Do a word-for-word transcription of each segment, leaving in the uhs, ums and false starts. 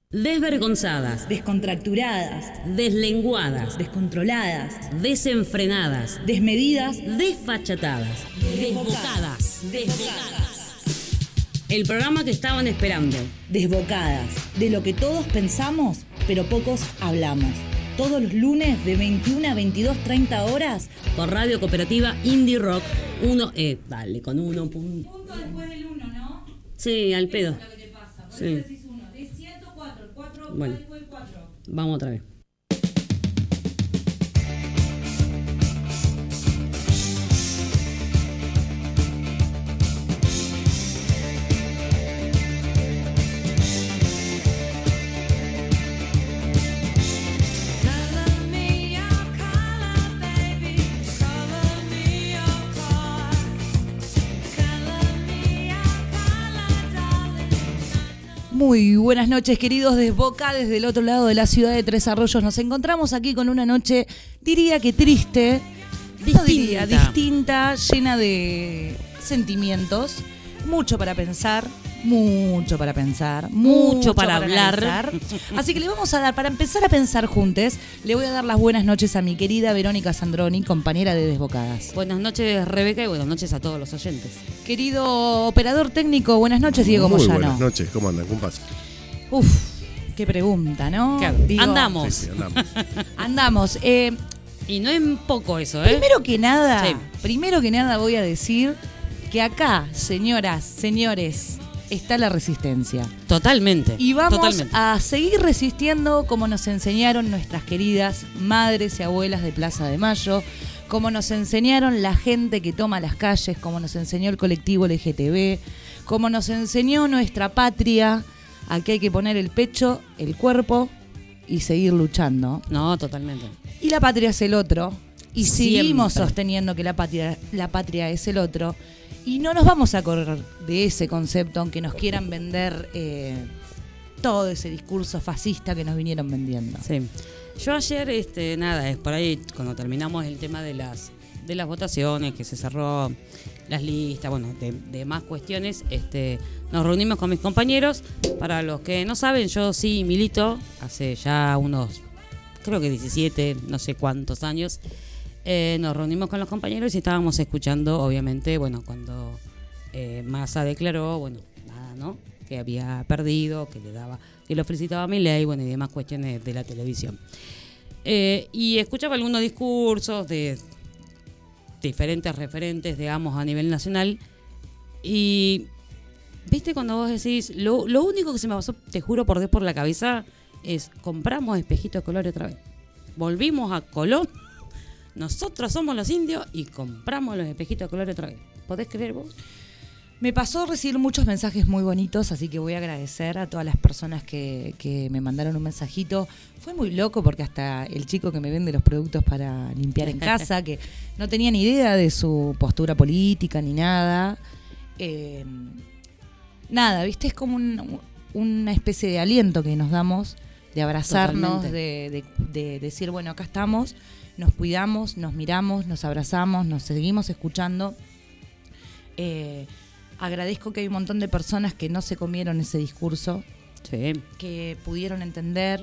Desvergonzadas, descontracturadas, deslenguadas, descontroladas, desenfrenadas, desmedidas, desfachatadas, desbocadas, desbocadas, el programa que estaban esperando. desbocadas, de lo que todos pensamos, pero pocos hablamos. Todos los lunes de veintiuna a veintidós treinta horas Por Radio Cooperativa Indie Rock uno, eh, dale, con uno. Pun... Punto después del uno, ¿no? Sí, al pedo. Eso es lo que te pasa. Por Sí. eso decís uno. Es ciento cuatro, el cuatro va Bueno. después del cuatro. Vamos otra vez. Muy buenas noches, queridos Desboca, desde el otro lado de la ciudad de Tres Arroyos. Nos encontramos aquí con una noche, diría que triste, no diría, distinta, llena de sentimientos, mucho para pensar, mucho para pensar, mucho, Mucho para hablar. analizar. Así que le vamos a dar, para empezar a pensar juntos, le voy a dar las buenas noches a mi querida Verónica Sandroni, compañera de Desbocadas. Buenas noches, Rebeca, y buenas noches a todos los oyentes. Querido operador técnico, buenas noches, Diego Muy Moyano. buenas noches, ¿cómo andan? ¿Cómo pasa? Uf, qué pregunta, ¿no? Claro, Digo, andamos. Sí, sí, andamos. Andamos. Eh, Y no es poco eso, ¿eh? primero que nada, Sí. primero que nada voy a decir que acá, señoras, señores, está la resistencia. Totalmente. Y vamos totalmente. a seguir resistiendo como nos enseñaron nuestras queridas madres y abuelas de Plaza de Mayo, como nos enseñaron la gente que toma las calles, como nos enseñó el colectivo L G T B, como nos enseñó nuestra patria, a que hay que poner el pecho, el cuerpo y seguir luchando. No, totalmente. Y la patria es el otro. Y seguimos Siempre. sosteniendo que la patria, la patria es el otro. Y no nos vamos a correr de ese concepto, aunque nos quieran vender eh, todo ese discurso fascista que nos vinieron vendiendo. Sí. Yo ayer, este, nada, es por ahí cuando terminamos el tema de las de las votaciones, que se cerró las listas, bueno, de, de más cuestiones, este, nos reunimos con mis compañeros. Para los que no saben, yo sí milito hace ya unos, creo que diecisiete, no sé cuántos años. Eh, nos reunimos con los compañeros y estábamos escuchando, obviamente, bueno, cuando eh, Massa declaró, bueno, nada, ¿no? Que había perdido, que le daba, que lo felicitaba a Milei, bueno, y demás cuestiones de la televisión. Eh, y escuchaba algunos discursos de diferentes referentes, digamos, a nivel nacional. Y, ¿viste cuando vos decís, lo, lo único que se me pasó, te juro por Dios, por la cabeza, es compramos espejitos de color otra vez? Volvimos a Colón. Nosotros somos los indios y compramos los espejitos de color otra vez. ¿Podés creer vos? Me pasó recibir muchos mensajes muy bonitos, así que voy a agradecer a todas las personas que, que me mandaron un mensajito. Fue muy loco porque hasta el chico que me vende los productos para limpiar en casa, que no tenía ni idea de su postura política ni nada. Eh, nada, ¿viste? Es como un, una especie de aliento que nos damos, de abrazarnos, de, de, de decir, bueno, acá estamos, nos cuidamos, nos miramos, nos abrazamos, nos seguimos escuchando. Eh, agradezco que hay un montón de personas que no se comieron ese discurso, Sí. que pudieron entender,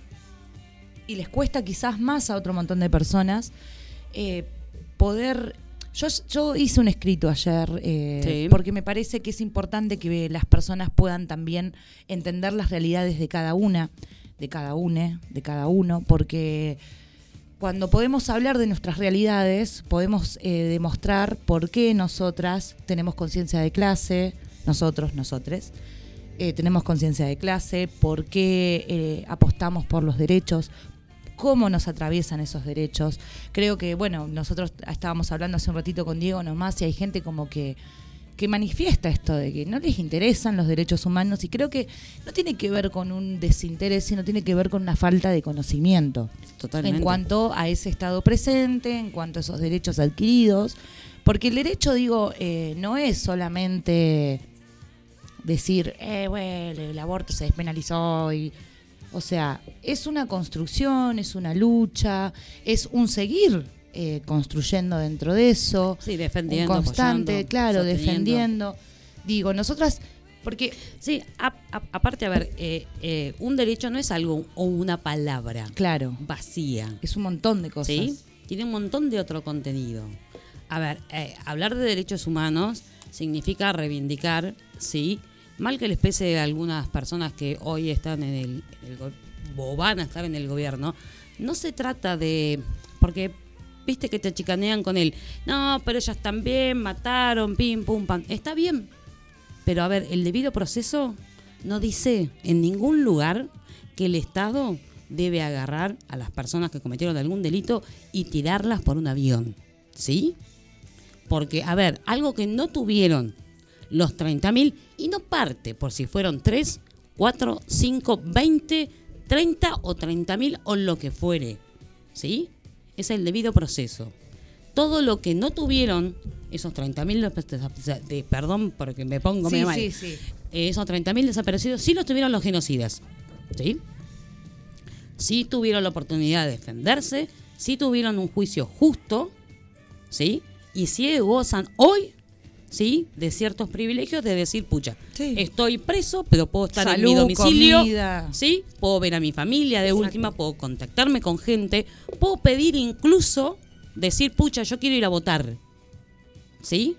y les cuesta quizás más a otro montón de personas eh, poder... Yo, yo hice un escrito ayer eh, Sí. porque me parece que es importante que las personas puedan también entender las realidades de cada una, de cada une, de cada uno, porque cuando podemos hablar de nuestras realidades, podemos eh, demostrar por qué nosotras tenemos conciencia de clase, nosotros, nosotres, eh, tenemos conciencia de clase, por qué eh, apostamos por los derechos, cómo nos atraviesan esos derechos. Creo que, bueno, nosotros estábamos hablando hace un ratito con Diego nomás y hay gente como que, que manifiesta esto de que no les interesan los derechos humanos, y creo que no tiene que ver con un desinterés, sino tiene que ver con una falta de conocimiento. Totalmente. En cuanto a ese estado presente, en cuanto a esos derechos adquiridos, porque el derecho, digo, eh, no es solamente decir, eh, bueno, el aborto se despenalizó, y, o sea, es una construcción, es una lucha, es un seguir eh, construyendo dentro de eso, Sí, defendiendo, un constante, apoyando, claro, sosteniendo. defendiendo. Digo, nosotras Porque Sí, a- a- aparte, a ver, eh, eh, un derecho no es algo o una palabra claro, vacía, es un montón de cosas. ¿sí? Tiene un montón de otro contenido. A ver, eh, hablar de derechos humanos significa reivindicar, ¿sí? Mal que les pese a algunas personas que hoy están en el, en el go- o van a estar en el gobierno, no se trata de... Porque viste que te chicanean con el, no, pero ellas también mataron, pim, pum, pam. Está bien, pero a ver, el debido proceso no dice en ningún lugar que el Estado debe agarrar a las personas que cometieron algún delito y tirarlas por un avión, ¿sí? Porque, a ver, algo que no tuvieron los treinta mil, y no parte por si fueron tres, cuatro, cinco, veinte, treinta o treinta mil o lo que fuere, ¿sí? Es el debido proceso. Todo lo que no tuvieron, esos treinta mil, de, perdón porque me pongo Sí, medio mal, sí, sí. eh, esos treinta mil desaparecidos sí los tuvieron los genocidas, ¿sí? Sí tuvieron la oportunidad de defenderse, sí tuvieron un juicio justo, ¿sí? Y sí gozan hoy, ¿sí? De ciertos privilegios de decir, pucha, Sí. estoy preso, pero puedo estar en mi Salud, domicilio, comida. ¿sí? Puedo ver a mi familia de Exacto. última, puedo contactarme con gente, puedo pedir incluso, decir, pucha, yo quiero ir a votar, ¿sí?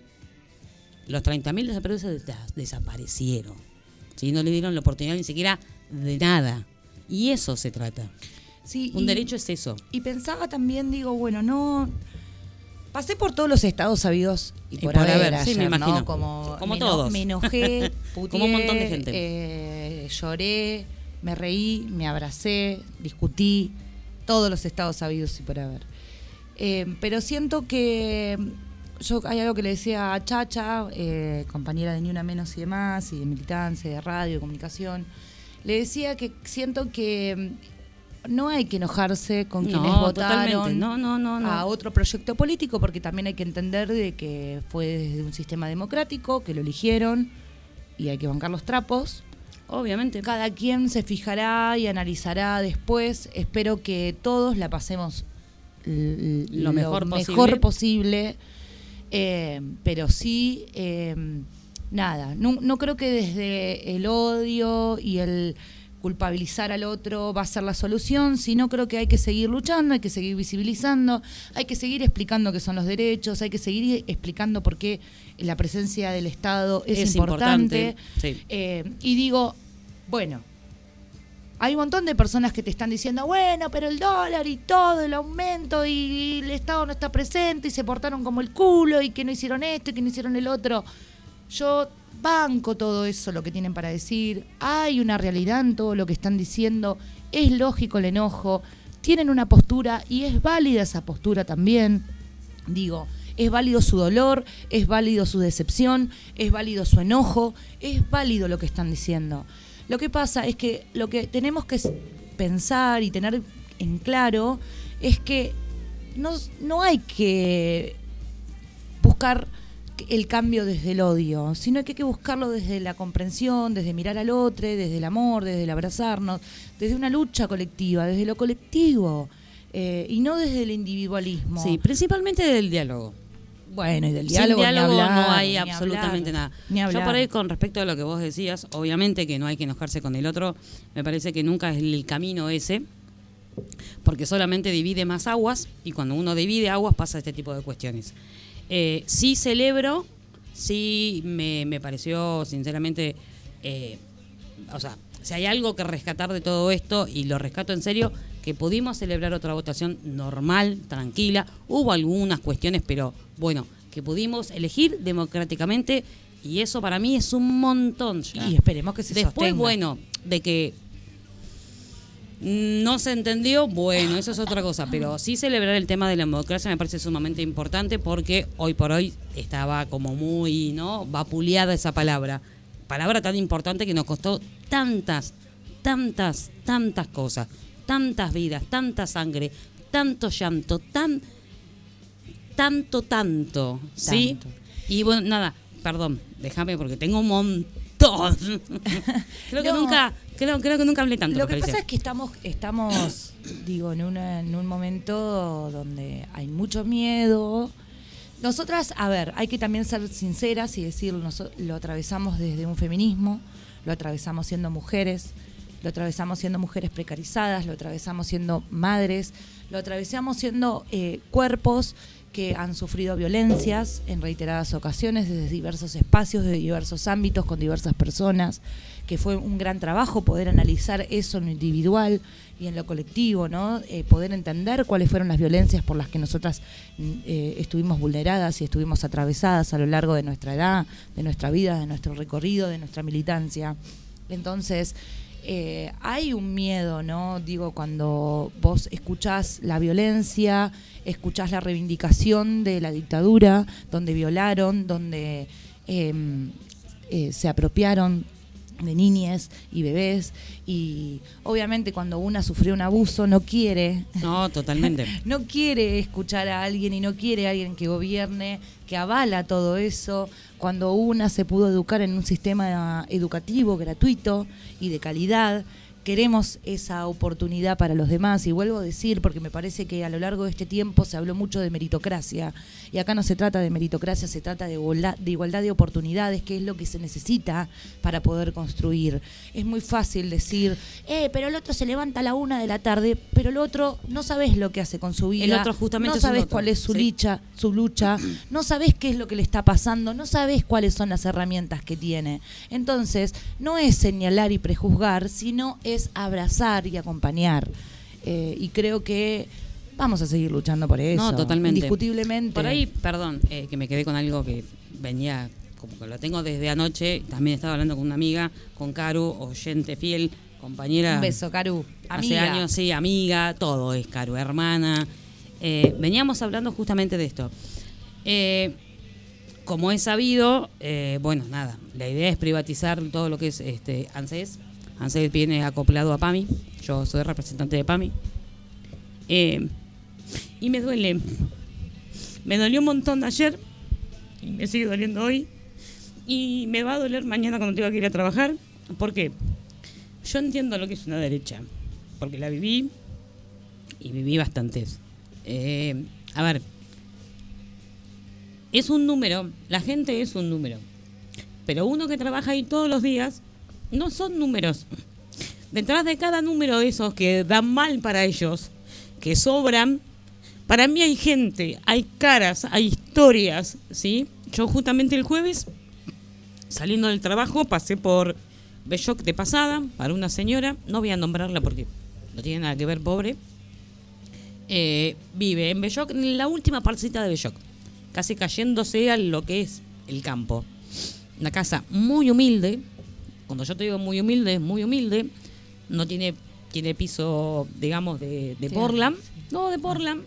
Los treinta mil desaparecidos des- desaparecieron, ¿sí? No le dieron la oportunidad ni siquiera de nada. Y eso se trata. Sí, Un y- derecho es eso. Y pensaba también, digo, bueno, no... Pasé por todos los estados sabidos y, Y por, por haber, haber, sí, me ayer, ¿no? imagino. Como, Como me eno- todos. Me enojé, puteé, Como un montón de gente. eh, lloré, me reí, me abracé, discutí, todos los estados sabidos y por haber. Eh, pero siento que yo hay algo que le decía a Chacha, eh, compañera de Ni Una Menos y demás, y de militancia, de radio, de comunicación, le decía que siento que no hay que enojarse con quienes No, votaron totalmente. No, no, no, no. a otro proyecto político, porque también hay que entender de que fue desde un sistema democrático, que lo eligieron, y hay que bancar los trapos. Obviamente. Cada quien se fijará y analizará después. Espero que todos la pasemos l- Lo mejor mejor posible. posible. Eh, pero sí, eh, nada, no, no creo que desde el odio y el culpabilizar al otro va a ser la solución, sino creo que hay que seguir luchando, hay que seguir visibilizando, hay que seguir explicando qué son los derechos, hay que seguir explicando por qué la presencia del Estado es, Es importante. importante, sí. Eh, y digo, bueno, hay un montón de personas que te están diciendo, bueno, pero el dólar y todo, el aumento y, y el Estado no está presente y se portaron como el culo y que no hicieron esto y que no hicieron el otro. Yo banco todo eso, lo que tienen para decir. Hay una realidad en todo lo que están diciendo. Es lógico el enojo. Tienen una postura y es válida esa postura también. Digo, es válido su dolor, es válido su decepción, es válido su enojo, es válido lo que están diciendo. Lo que pasa es que lo que tenemos que pensar y tener en claro es que no, no hay que buscar el cambio desde el odio, sino que hay que buscarlo desde la comprensión, desde mirar al otro, desde el amor, desde el abrazarnos, desde una lucha colectiva, desde lo colectivo, eh, y no desde el individualismo. Sí, principalmente del diálogo. Bueno, y del Sin diálogo, diálogo ni hablar, no hay ni absolutamente hablar, nada. ni Yo hablar. por ahí, con respecto a lo que vos decías, obviamente que no hay que enojarse con el otro, me parece que nunca es el camino ese, porque solamente divide más aguas, y cuando uno divide aguas pasa este tipo de cuestiones. Eh, sí celebro, sí me, me pareció sinceramente, eh, o sea, si hay algo que rescatar de todo esto, y lo rescato en serio, que pudimos celebrar otra votación normal, tranquila, hubo algunas cuestiones, pero bueno, que pudimos elegir democráticamente, y eso para mí es un montón ya. Y esperemos que se Después, sostenga. bueno, de que no se entendió, bueno, eso es otra cosa, pero sí celebrar el tema de la democracia me parece sumamente importante, porque hoy por hoy estaba como muy, ¿no?, vapuleada esa palabra, palabra tan importante que nos costó tantas, tantas, tantas cosas, tantas vidas, tanta sangre, tanto llanto, tan, tanto, tanto, ¿sí? Tanto. Y bueno, nada, perdón, déjame porque tengo un montón. creo que No. nunca, creo, creo que nunca hablé tanto. Lo me que parece. pasa es que estamos, estamos digo, en, una, en un momento donde hay mucho miedo, Nosotras, a ver, hay que también ser sinceras y decir, noso- lo atravesamos desde un feminismo, lo atravesamos siendo mujeres, lo atravesamos siendo mujeres precarizadas, lo atravesamos siendo madres, lo atravesamos siendo eh, cuerpos que han sufrido violencias en reiteradas ocasiones desde diversos espacios, de diversos ámbitos, con diversas personas, que fue un gran trabajo poder analizar eso en lo individual y en lo colectivo, ¿no? Eh, poder entender cuáles fueron las violencias por las que nosotras eh, estuvimos vulneradas y estuvimos atravesadas a lo largo de nuestra edad, de nuestra vida, de nuestro recorrido, de nuestra militancia. Entonces, Eh, hay un miedo, ¿no? Digo, cuando vos escuchás la violencia, escuchás la reivindicación de la dictadura, donde violaron, donde eh, eh, se apropiaron de niñas y bebés, y obviamente cuando una sufrió un abuso no quiere No, totalmente. no quiere escuchar a alguien y no quiere a alguien que gobierne, que avala todo eso. Cuando una se pudo educar en un sistema educativo gratuito y de calidad, queremos esa oportunidad para los demás. Y vuelvo a decir, porque me parece que a lo largo de este tiempo se habló mucho de meritocracia, y acá no se trata de meritocracia, se trata de igualdad, de igualdad de oportunidades, que es lo que se necesita para poder construir. Es muy fácil decir, eh, pero el otro se levanta a la una de la tarde, pero el otro no sabes lo que hace con su vida, El otro justamente no es un sabes otro, cuál es su sí. lucha, su lucha, no sabes qué es lo que le está pasando, no sabes cuáles son las herramientas que tiene. Entonces, no es señalar y prejuzgar, sino es abrazar y acompañar. Eh, y creo que vamos a seguir luchando por eso. No, totalmente. Indiscutiblemente. Por ahí, perdón, eh, que me quedé con algo que venía, como que lo tengo desde anoche. También estaba hablando con una amiga, con Caru, oyente fiel, compañera. Un beso, Caru. Hace Amiga. años, sí, amiga, todo es Caru, hermana. Eh, veníamos hablando justamente de esto. Eh, como es sabido, eh, bueno, nada, la idea es privatizar todo lo que es este ANSES. ANSES viene acoplado a PAMI, yo soy representante de PAMI. Eh, y me duele, me dolió un montón ayer, y me sigue doliendo hoy, y me va a doler mañana cuando tenga que ir a trabajar. ¿Por qué? Yo entiendo lo que es una derecha, porque la viví, y viví bastantes. Eh, a ver, es un número, la gente es un número, pero uno que trabaja ahí todos los días, no son números. Detrás de cada número de esos que dan mal para ellos, que sobran, para mí hay gente, hay caras, hay historias, ¿sí? Yo justamente el jueves, saliendo del trabajo, pasé por Belloc de pasada, para una señora, no voy a nombrarla porque no tiene nada que ver, pobre. Eh, vive en Belloc, en la última parcita de Belloc, casi cayéndose a lo que es el campo. Una casa muy humilde. Cuando yo te digo muy humilde, es muy humilde. No tiene, tiene piso, digamos, de, de Sí, Portland. sí. No, de Portland.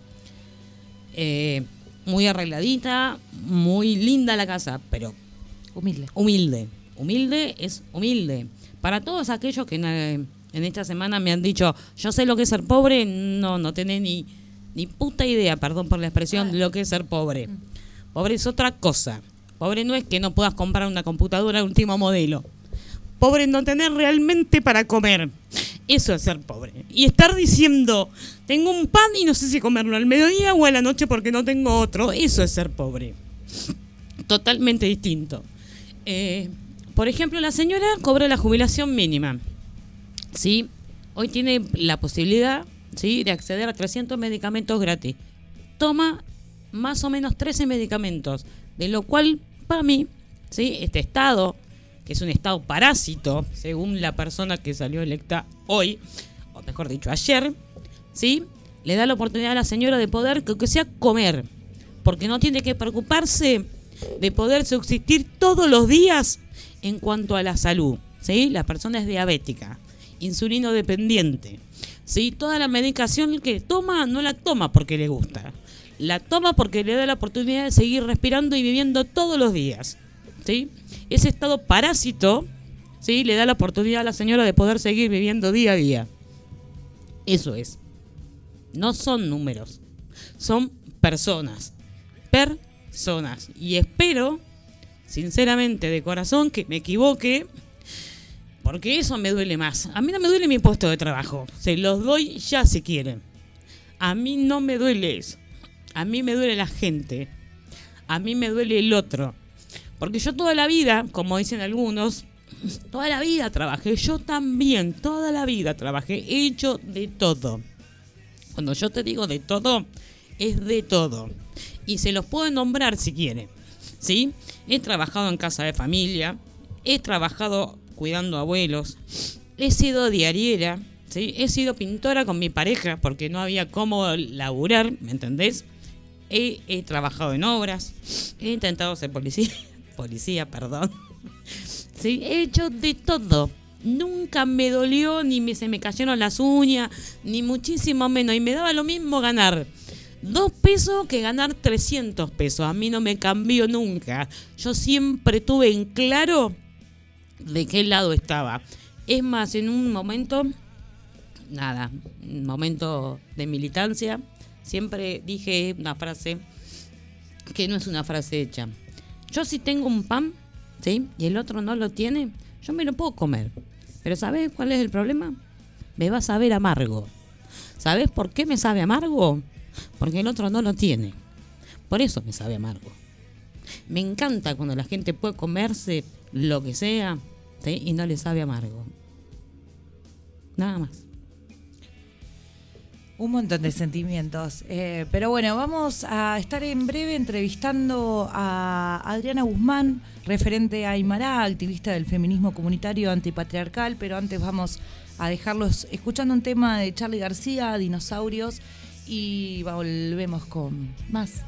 Eh, muy arregladita, muy linda la casa, pero Humilde. humilde. Humilde es humilde. Para todos aquellos que en, en esta semana me han dicho, yo sé lo que es ser pobre, no, no tenés ni, ni puta idea, perdón por la expresión, de lo que es ser pobre. Pobre es otra cosa. Pobre no es que no puedas comprar una computadora de último modelo. Pobre es no tener realmente para comer. Eso es ser pobre. Y estar diciendo, tengo un pan y no sé si comerlo al mediodía o a la noche porque no tengo otro. Eso es ser pobre. Totalmente distinto. Eh, por ejemplo, la señora cobra la jubilación mínima. ¿Sí? Hoy tiene la posibilidad, ¿sí?, de acceder a trescientos medicamentos gratis. Toma más o menos trece medicamentos. De lo cual, para mí, ¿sí?, este Estado, que es un Estado parásito, según la persona que salió electa hoy, o mejor dicho, ayer, ¿sí?, le da la oportunidad a la señora de poder, que, que sea comer, porque no tiene que preocuparse de poder subsistir todos los días en cuanto a la salud, ¿sí? La persona es diabética, insulino dependiente, ¿sí? Toda la medicación que toma, no la toma porque le gusta, la toma porque le da la oportunidad de seguir respirando y viviendo todos los días, ¿sí? Ese estado parásito, ¿sí?, le da la oportunidad a la señora de poder seguir viviendo día a día. Eso es. No son números, son personas. Personas. Y espero, sinceramente, de corazón, que me equivoque, porque eso me duele más. A mí no me duele mi puesto de trabajo. Se los doy ya si quieren. A mí no me duele eso. A mí me duele la gente. a mí me duele el otro. Porque yo toda la vida, como dicen algunos, toda la vida trabajé, yo también, toda la vida trabajé, he hecho de todo. Cuando yo te digo de todo, es de todo. Y se los puedo nombrar si quieren, ¿sí? He trabajado en casa de familia, he trabajado cuidando abuelos, he sido diariera, ¿sí? He sido pintora con mi pareja porque no había cómo laburar, ¿me entendés? He, he trabajado en obras, he intentado ser policía, policía, perdón. Sí, he hecho de todo. Nunca me dolió, ni me, se me cayeron las uñas, ni muchísimo menos. Y me daba lo mismo ganar dos pesos que ganar trescientos pesos. A mí no me cambió nunca. Yo siempre tuve en claro de qué lado estaba. Es más, en un momento, nada, un momento de militancia, siempre dije una frase que no es una frase hecha. Yo si tengo un pan, ¿sí? Y el otro no lo tiene, yo me lo puedo comer. Pero ¿sabes cuál es el problema? Me va a saber amargo. ¿Sabes por qué me sabe amargo? Porque el otro no lo tiene. Por eso me sabe amargo. Me encanta cuando la gente puede comerse lo que sea, ¿sí? Y no le sabe amargo. Nada más. Un montón de sentimientos. Eh, pero bueno, vamos a estar en breve entrevistando a Adriana Guzmán, referente a Aymara, activista del feminismo comunitario antipatriarcal, pero antes vamos a dejarlos escuchando un tema de Charly García, Dinosaurios, y volvemos con más.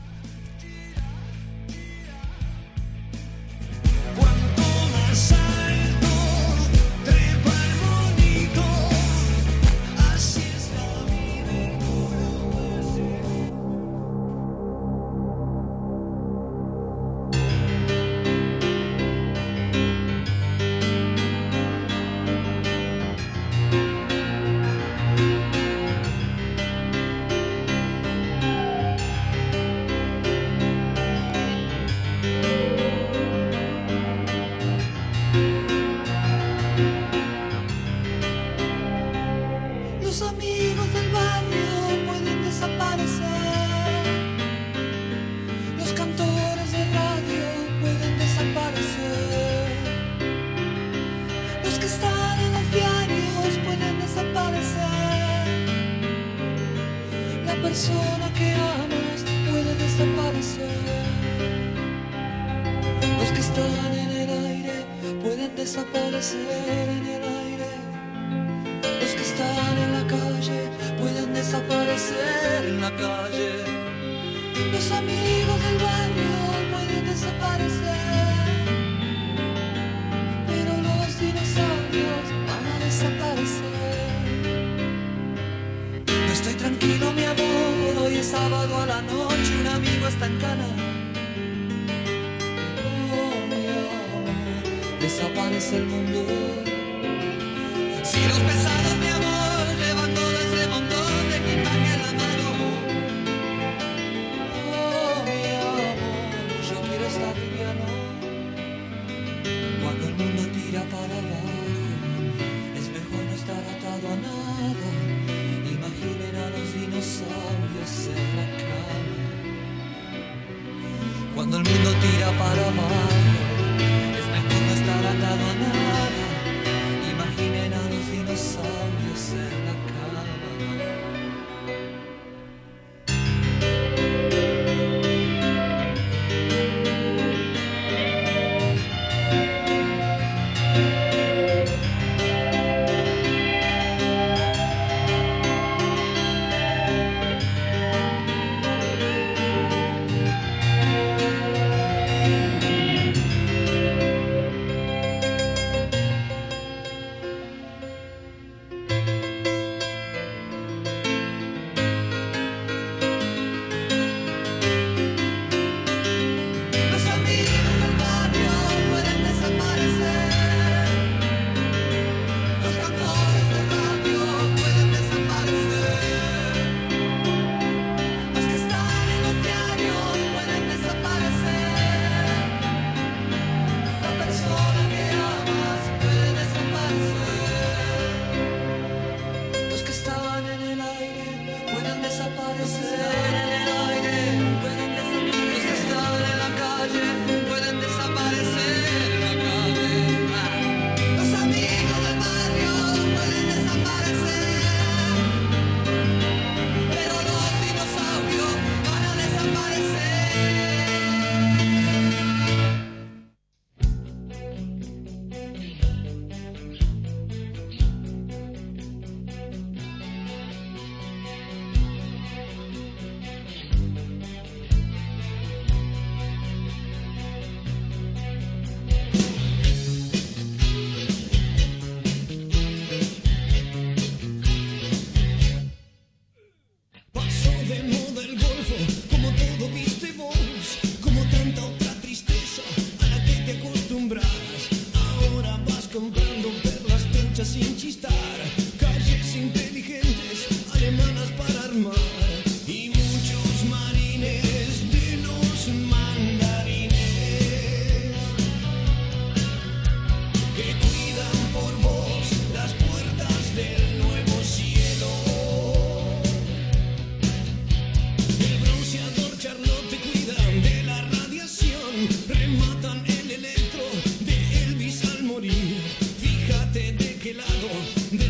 persona que amas puede desaparecer. Los que están en el aire pueden desaparecer en el aire. Los que están en la calle pueden desaparecer en la calle. Los amigos del barrio pueden desaparecer, pero los dinosaurios van a desaparecer. No estoy tranquilo, mi amor, hoy es sábado a la noche, un amigo está en cana. Oh, mi amor, desaparece el mundo. Si los pesados, mi amor, llevan todo ese montón de equipaje en la mano. Oh, mi amor, yo quiero estar liviano. Cuando el mundo tira para abajo, es mejor no estar atado a nada. Imaginen a los dinosaurios en la cama. Cuando el mundo tira para abajo, es mejor no estar atado a nada. Imaginen a los dinosaurios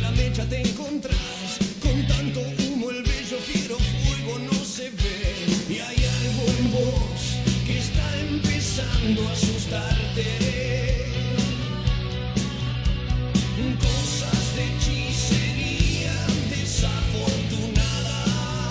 la mecha te encontrás. Con tanto humo el bello fiero fuego no se ve. Y hay algo en vos que está empezando a asustarte. Cosas de hechicería desafortunada.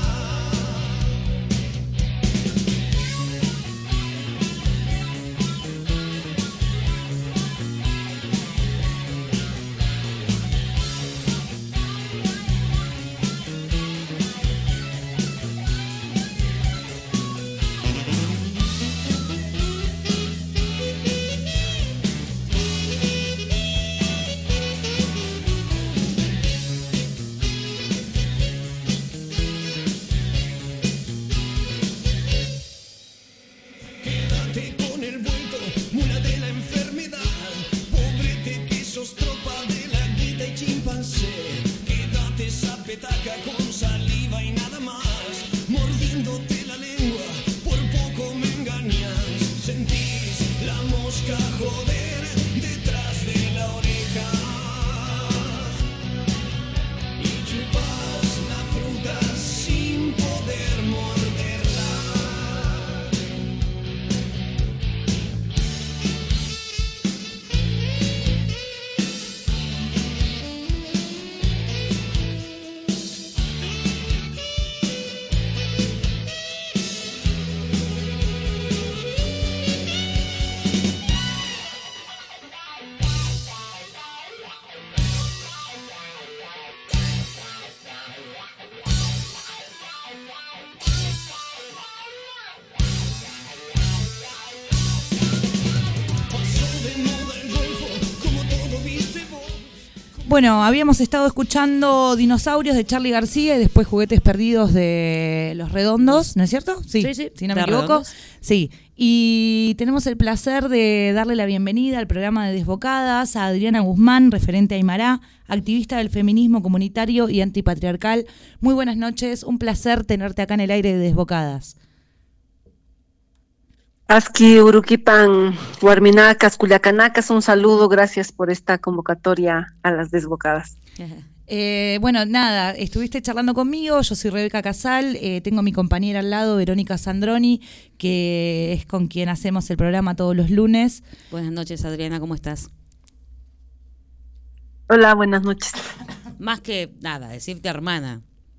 Quédate con el vuelto, mula de la enfermedad. Pobrete que sos tropa de la guita y chimpancé. Quédate esa petaca con saliva y nada más. Mordiéndote la lengua, por poco me engañas. Sentís la mosca joder detrás de la oreja. Y chupas la fruta sin poder morderla. Bueno, habíamos estado escuchando Dinosaurios de Charly García y después Juguetes Perdidos de Los Redondos, ¿no es cierto? Sí, Sí, sí, si no me de equivoco. Redondos. Sí, y tenemos el placer de darle la bienvenida al programa de Desbocadas a Adriana Guzmán, referente Aymará, activista del feminismo comunitario y antipatriarcal. Muy buenas noches, un placer tenerte acá en el aire de Desbocadas. Aski, Uruquipan, Huarminacas, Culiacanacas, un saludo, gracias por esta convocatoria a las Desbocadas. Eh, bueno, nada, estuviste charlando conmigo, yo soy Rebeca Casal, eh, tengo a mi compañera al lado, Verónica Sandroni, que es con quien hacemos el programa todos los lunes. Buenas noches, Adriana, ¿cómo estás? Hola, buenas noches. Más que nada, decirte hermana.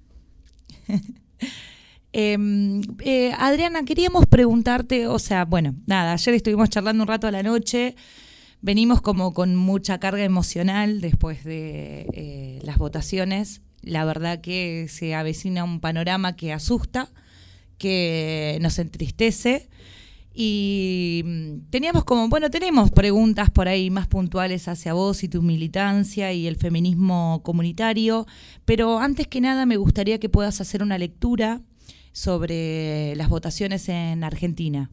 Eh, eh, Adriana, queríamos preguntarte, o sea, bueno, nada, ayer estuvimos charlando un rato a la noche, venimos como con mucha carga emocional después de eh, las votaciones. La verdad que se avecina un panorama que asusta, que nos entristece y teníamos como, bueno, tenemos preguntas por ahí más puntuales hacia vos y tu militancia y el feminismo comunitario, pero antes que nada me gustaría que puedas hacer una lectura sobre las votaciones en Argentina.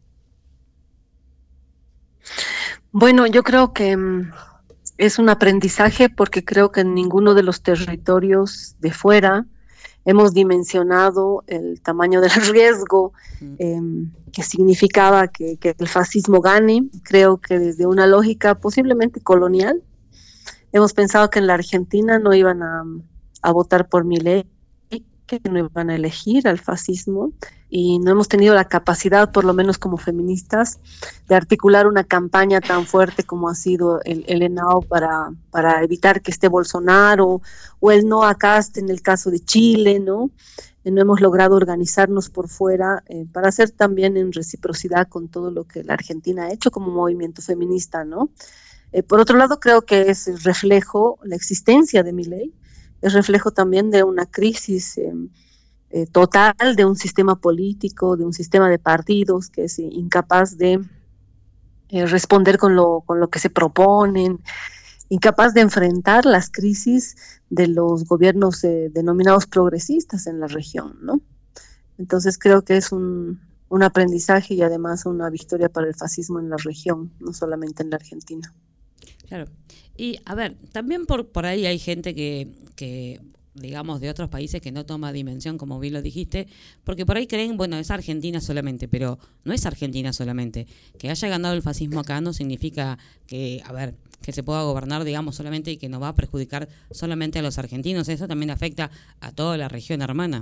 Bueno, yo creo que mm, es un aprendizaje porque creo que en ninguno de los territorios de fuera hemos dimensionado el tamaño del riesgo eh, que significaba que, que el fascismo gane. Creo que desde una lógica posiblemente colonial, hemos pensado que en la Argentina no iban a, a votar por Milei, que no iban a elegir al fascismo, y no hemos tenido la capacidad, por lo menos como feministas, de articular una campaña tan fuerte como ha sido el, el ENAO para, para evitar que esté Bolsonaro, o el no a Cast en el caso de Chile, ¿no? Eh, no hemos logrado organizarnos por fuera eh, para hacer también en reciprocidad con todo lo que la Argentina ha hecho como movimiento feminista, ¿no? Eh, por otro lado, creo que es reflejo, la existencia de Milei, es reflejo también de una crisis eh, eh, total de un sistema político, de un sistema de partidos que es incapaz de eh, responder con lo, con lo que se proponen, incapaz de enfrentar las crisis de los gobiernos eh, denominados progresistas en la región, ¿no? Entonces creo que es un, un aprendizaje y además una victoria para el fascismo en la región, no solamente en la Argentina. Claro. Y a ver, también por, por ahí hay gente que, que, digamos, de otros países que no toma dimensión, como bien lo dijiste, porque por ahí creen, bueno, es Argentina solamente, pero no es Argentina solamente. Que haya ganado el fascismo acá no significa que, a ver, que se pueda gobernar, digamos, solamente y que nos va a perjudicar solamente a los argentinos. Eso también afecta a toda la región hermana.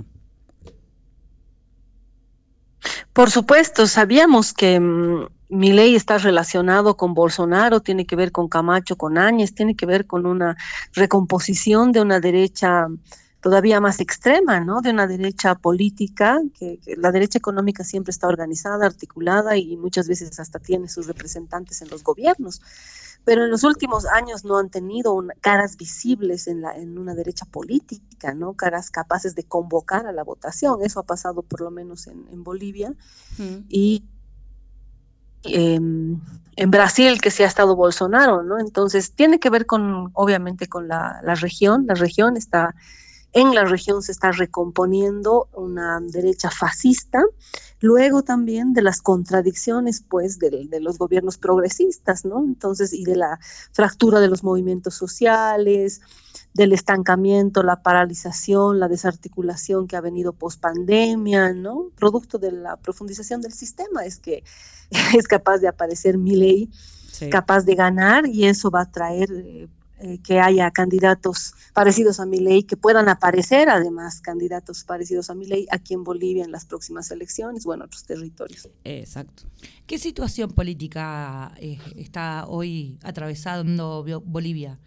Por supuesto, sabíamos que um, Milei está relacionado con Bolsonaro, tiene que ver con Camacho, con Áñez, tiene que ver con una recomposición de una derecha todavía más extrema, ¿no? De una derecha política, que, que la derecha económica siempre está organizada, articulada y muchas veces hasta tiene sus representantes en los gobiernos. Pero en los últimos años no han tenido una, caras visibles en, la, en una derecha política, ¿no? Caras capaces de convocar a la votación. Eso ha pasado por lo menos en, en Bolivia. Mm. Y eh, en Brasil, que sí ha estado Bolsonaro, ¿no? Entonces tiene que ver con, obviamente, con la, la región. La región está... En la región se está recomponiendo una derecha fascista, luego también de las contradicciones, pues, de, de los gobiernos progresistas, ¿no? Entonces, y de la fractura de los movimientos sociales, del estancamiento, la paralización, la desarticulación que ha venido pospandemia, ¿no? Producto de la profundización del sistema es que es capaz de aparecer Milei, sí, capaz de ganar, y eso va a traer eh, Eh, que haya candidatos parecidos a Milei, que puedan aparecer además candidatos parecidos a Milei aquí en Bolivia en las próximas elecciones o en otros territorios. Exacto. ¿Qué situación política eh, está hoy atravesando Bolivia?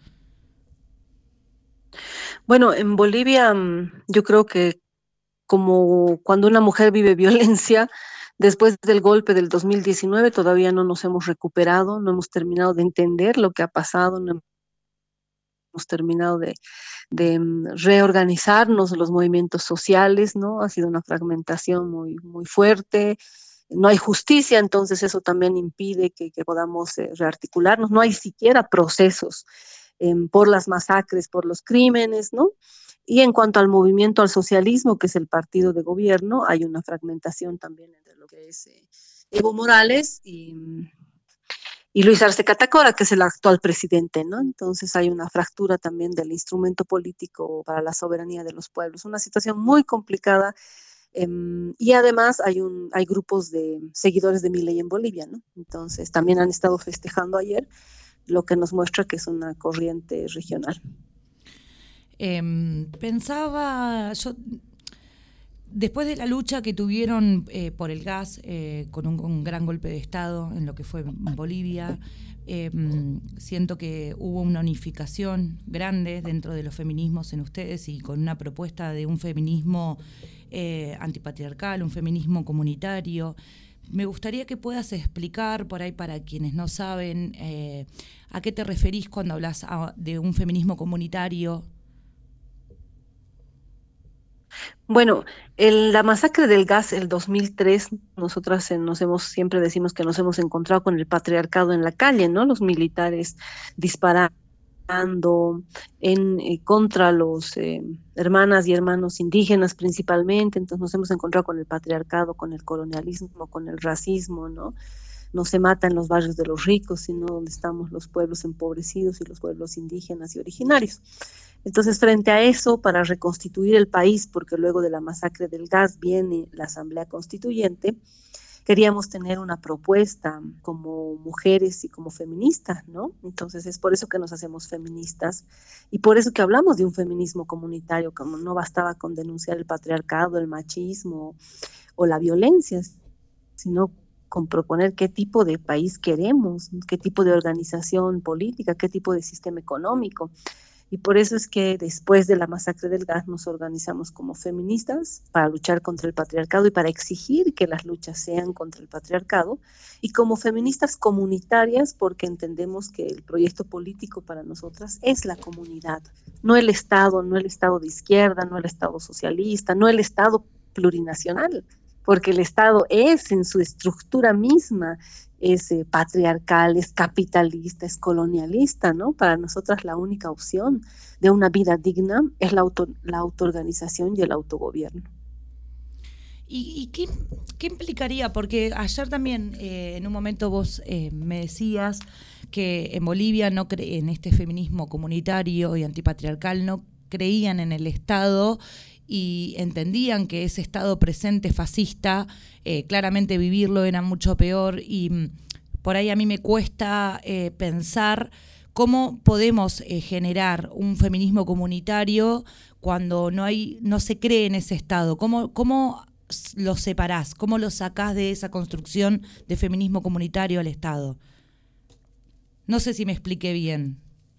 Bueno, en Bolivia yo creo que como cuando una mujer vive violencia, después del golpe del dos mil diecinueve todavía no nos hemos recuperado, no hemos terminado de entender lo que ha pasado, no hemos terminado de, de reorganizarnos los movimientos sociales, ¿no? Ha sido una fragmentación muy, muy fuerte, no hay justicia, entonces eso también impide que, que podamos eh, rearticularnos, no hay siquiera procesos eh, por las masacres, por los crímenes, ¿no? Y en cuanto al movimiento al socialismo, que es el partido de gobierno, hay una fragmentación también entre lo que es eh, Evo Morales y... y Luis Arce Catacora, que es el actual presidente, ¿no? Entonces hay una fractura también del instrumento político para la soberanía de los pueblos, una situación muy complicada, eh, y además hay un hay grupos de seguidores de Milei en Bolivia, ¿no? Entonces también han estado festejando ayer, lo que nos muestra que es una corriente regional. Eh, pensaba yo... Después de la lucha que tuvieron eh, por el gas, eh, con un, un gran golpe de Estado en lo que fue Bolivia, eh, siento que hubo una unificación grande dentro de los feminismos en ustedes y con una propuesta de un feminismo eh, antipatriarcal, un feminismo comunitario. Me gustaría que puedas explicar por ahí para quienes no saben eh, a qué te referís cuando hablas a, de un feminismo comunitario. Bueno, el, la masacre del gas el dos mil tres, nosotras eh, nos hemos, siempre decimos que nos hemos encontrado con el patriarcado en la calle, ¿no? Los militares disparando en eh, contra los eh, hermanas y hermanos indígenas principalmente, entonces nos hemos encontrado con el patriarcado, con el colonialismo, con el racismo, ¿no? No se mata en los barrios de los ricos, sino donde estamos los pueblos empobrecidos y los pueblos indígenas y originarios. Entonces, frente a eso, para reconstituir el país, porque luego de la masacre del gas viene la Asamblea Constituyente, queríamos tener una propuesta como mujeres y como feministas, ¿no? Entonces, es por eso que nos hacemos feministas y por eso que hablamos de un feminismo comunitario, como no bastaba con denunciar el patriarcado, el machismo o la violencia, sino con proponer qué tipo de país queremos, qué tipo de organización política, qué tipo de sistema económico. Y por eso es que después de la masacre del gas nos organizamos como feministas para luchar contra el patriarcado y para exigir que las luchas sean contra el patriarcado, y como feministas comunitarias porque entendemos que el proyecto político para nosotras es la comunidad, no el Estado, no el Estado de izquierda, no el Estado socialista, no el Estado plurinacional, porque el Estado es en su estructura misma es eh, patriarcal, es capitalista, es colonialista, ¿no? Para nosotras la única opción de una vida digna es la, auto, la autoorganización y el autogobierno. ¿Y, y qué, qué implicaría? Porque ayer también eh, en un momento vos eh, me decías que en Bolivia no cre- en este feminismo comunitario y antipatriarcal no creían en el Estado y entendían que ese Estado presente fascista, eh, claramente vivirlo era mucho peor, y por ahí a mí me cuesta eh, pensar ¿Cómo podemos eh, generar un feminismo comunitario cuando no hay, no se cree en ese Estado? ¿Cómo, cómo lo separás? ¿Cómo lo sacás de esa construcción de feminismo comunitario al Estado? No sé si me expliqué bien.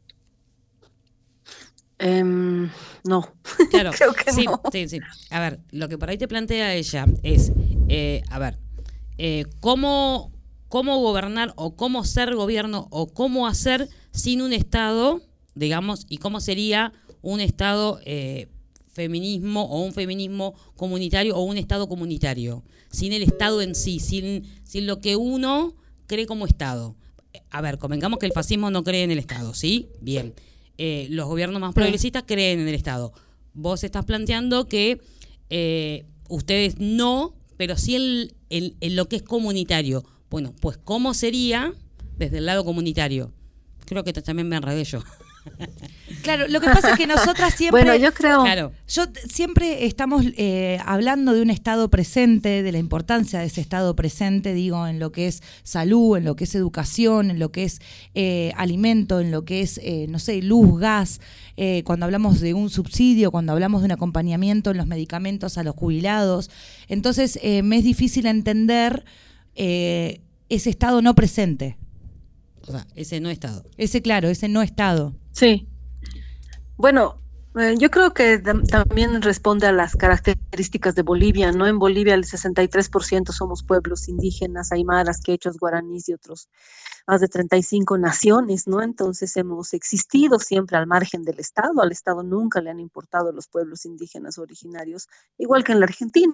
Em, no, Claro, creo que sí, no. sí, sí. A ver, lo que por ahí te plantea ella es, eh, a ver, eh, cómo, cómo gobernar o cómo ser gobierno o cómo hacer sin un Estado, digamos, y cómo sería un Estado eh, feminismo o un feminismo comunitario o un Estado comunitario, sin el Estado en sí, sin, sin lo que uno cree como Estado. A ver, convengamos que el fascismo no cree en el Estado, ¿sí? Bien. Eh, los gobiernos más progresistas creen en el Estado. Vos estás planteando que eh, ustedes no, pero sí en, en, en lo que es comunitario. Bueno, pues ¿cómo sería desde el lado comunitario? Creo que también me enredé yo. Claro, lo que pasa es que nosotras siempre... Bueno, yo creo... Claro. Yo siempre estamos eh, hablando de un estado presente, de la importancia de ese estado presente, digo, en lo que es salud, en lo que es educación, en lo que es eh, alimento, en lo que es, eh, no sé, luz, gas, eh, cuando hablamos de un subsidio, cuando hablamos de un acompañamiento en los medicamentos a los jubilados. Entonces, eh, me es difícil entender eh, ese estado no presente. O sea, ese no Estado. Ese, claro, ese no estado. Sí. Bueno, eh, yo creo que tam- también responde a las características de Bolivia, ¿no? En Bolivia el sesenta y tres por ciento somos pueblos indígenas, aymaras, quechos, guaraníes y otros más de treinta y cinco naciones, ¿no? Entonces hemos existido siempre al margen del Estado. Al Estado nunca le han importado los pueblos indígenas originarios, igual que en la Argentina,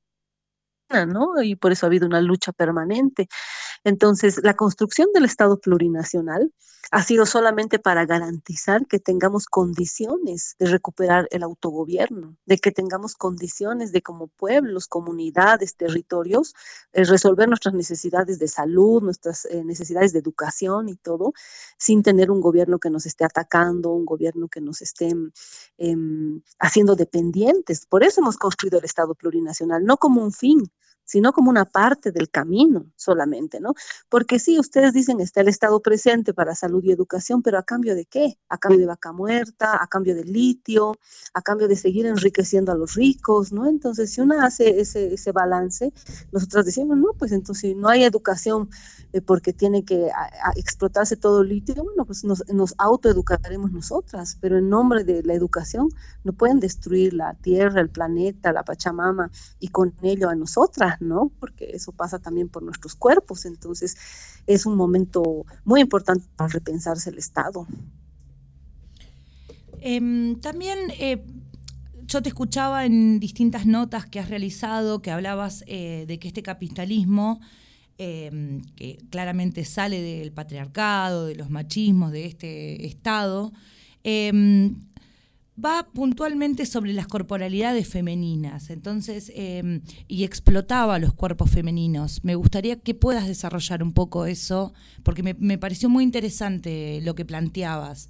¿no? Y por eso ha habido una lucha permanente. Entonces, la construcción del Estado plurinacional ha sido solamente para garantizar que tengamos condiciones de recuperar el autogobierno, de que tengamos condiciones de como pueblos, comunidades, territorios, eh, resolver nuestras necesidades de salud, nuestras eh, necesidades de educación y todo, sin tener un gobierno que nos esté atacando, un gobierno que nos esté eh, haciendo dependientes. Por eso hemos construido el Estado plurinacional, no como un fin, sino como una parte del camino solamente, ¿no? Porque sí, ustedes dicen está el Estado presente para salud y educación, pero ¿a cambio de qué? A cambio de vaca muerta, a cambio de litio, a cambio de seguir enriqueciendo a los ricos, ¿no? Entonces, si uno hace ese, ese balance, nosotros decimos, no, pues entonces si no hay educación eh, porque tiene que a, a explotarse todo el litio, bueno, pues nos, nos autoeducaremos nosotras, pero en nombre de la educación no pueden destruir la tierra, el planeta, la Pachamama y con ello a nosotras, ¿no? Porque eso pasa también por nuestros cuerpos. Entonces es un momento muy importante para repensarse el Estado. Eh, también eh, yo te escuchaba en distintas notas que has realizado, que hablabas eh, de que este capitalismo, eh, que claramente sale del patriarcado, de los machismos, de este Estado, eh, va puntualmente sobre las corporalidades femeninas, entonces, eh, y explotaba los cuerpos femeninos. Me gustaría que puedas desarrollar un poco eso, porque me, me pareció muy interesante lo que planteabas.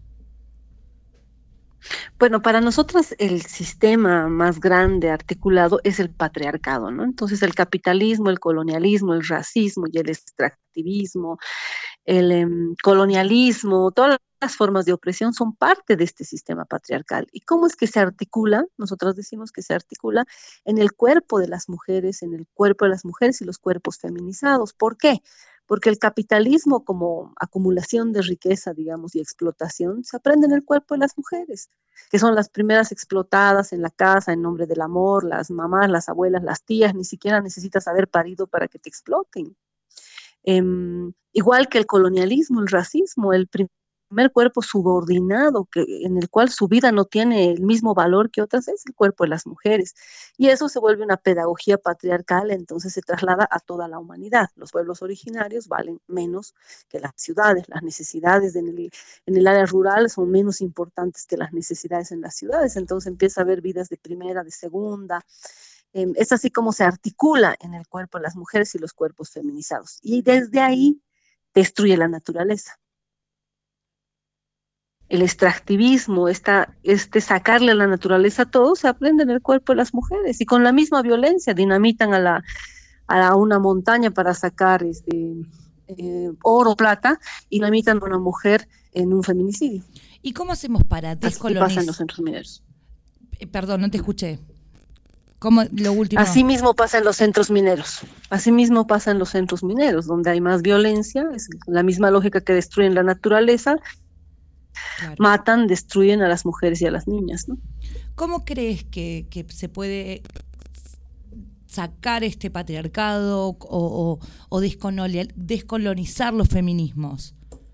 Bueno, para nosotras el sistema más grande articulado es el patriarcado, ¿no? Entonces el capitalismo, el colonialismo, el racismo y el extractivismo, el eh, colonialismo, todas las formas de opresión son parte de este sistema patriarcal. ¿Y cómo es que se articula? Nosotros decimos que se articula en el cuerpo de las mujeres, en el cuerpo de las mujeres y los cuerpos feminizados. ¿Por qué? Porque el capitalismo como acumulación de riqueza, digamos, y explotación, se aprende en el cuerpo de las mujeres, que son las primeras explotadas en la casa en nombre del amor, las mamás, las abuelas, las tías, ni siquiera necesitas haber parido para que te exploten. Eh, igual que el colonialismo, el racismo, el primer cuerpo subordinado que, en el cual su vida no tiene el mismo valor que otras, es el cuerpo de las mujeres. Y eso se vuelve una pedagogía patriarcal, entonces se traslada a toda la humanidad. Los pueblos originarios valen menos que las ciudades, las necesidades en el, en el área rural son menos importantes que las necesidades en las ciudades, entonces empieza a haber vidas de primera, de segunda. Eh, es así como se articula en el cuerpo de las mujeres y los cuerpos feminizados. Y desde ahí destruye la naturaleza. El extractivismo, esta, este sacarle a la naturaleza todo, se aprende en el cuerpo de las mujeres y con la misma violencia dinamitan a, la, a una montaña para sacar este, eh, oro, plata, y la mitad a una mujer en un feminicidio. ¿Y cómo hacemos para Así descolonizar? pasa en los centros mineros. Eh, perdón, no te escuché. ¿Cómo, lo último? Así mismo pasa en los centros mineros. Así mismo pasa en los centros mineros, donde hay más violencia, es la misma lógica que destruyen la naturaleza, Claro. matan, destruyen a las mujeres y a las niñas, ¿no? ¿Cómo crees que, que se puede sacar este patriarcado o, o, o descolonial- descolonizar los feminismos?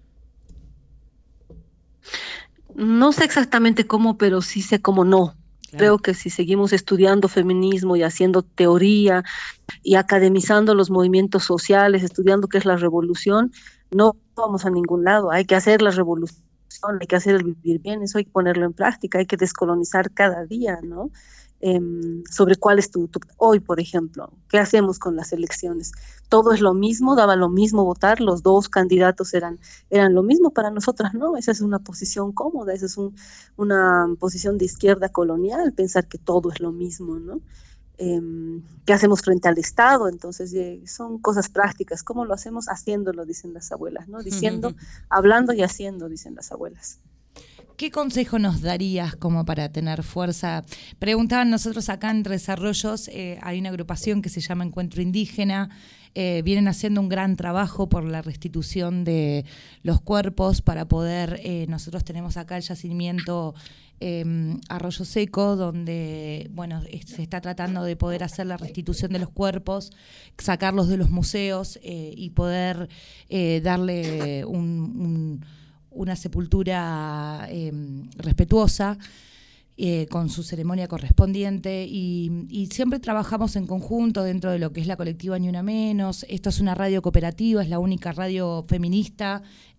No sé exactamente cómo, pero sí sé cómo no. Claro. Creo que si seguimos estudiando feminismo y haciendo teoría y academizando los movimientos sociales, estudiando qué es la revolución, no vamos a ningún lado. Hay que hacer la revolución, hay que hacer el vivir bien, eso hay que ponerlo en práctica, hay que descolonizar cada día, ¿no? Eh, sobre cuál es tu, tu... Hoy, por ejemplo, ¿qué hacemos con las elecciones? Todo es lo mismo, daba lo mismo votar, los dos candidatos eran, eran lo mismo para nosotras, ¿no? Esa es una posición cómoda, esa es un, una posición de izquierda colonial, pensar que todo es lo mismo, ¿no? Eh, ¿Qué hacemos frente al Estado? Entonces eh, son cosas prácticas. ¿Cómo lo hacemos? Haciéndolo, dicen las abuelas, ¿no? Diciendo, hablando y haciendo, dicen las abuelas. ¿Qué consejo nos darías como para tener fuerza? Preguntaban nosotros acá en Desarrollos, eh, hay una agrupación que se llama Encuentro Indígena, eh, vienen haciendo un gran trabajo por la restitución de los cuerpos para poder, eh, nosotros tenemos acá el yacimiento eh, Arroyo Seco, donde bueno se está tratando de poder hacer la restitución de los cuerpos, sacarlos de los museos eh, y poder eh, darle un... un una sepultura eh, respetuosa, eh, con su ceremonia correspondiente, y, y siempre trabajamos en conjunto dentro de lo que es la colectiva Ni Una Menos. Esto es una radio cooperativa, es la única radio feminista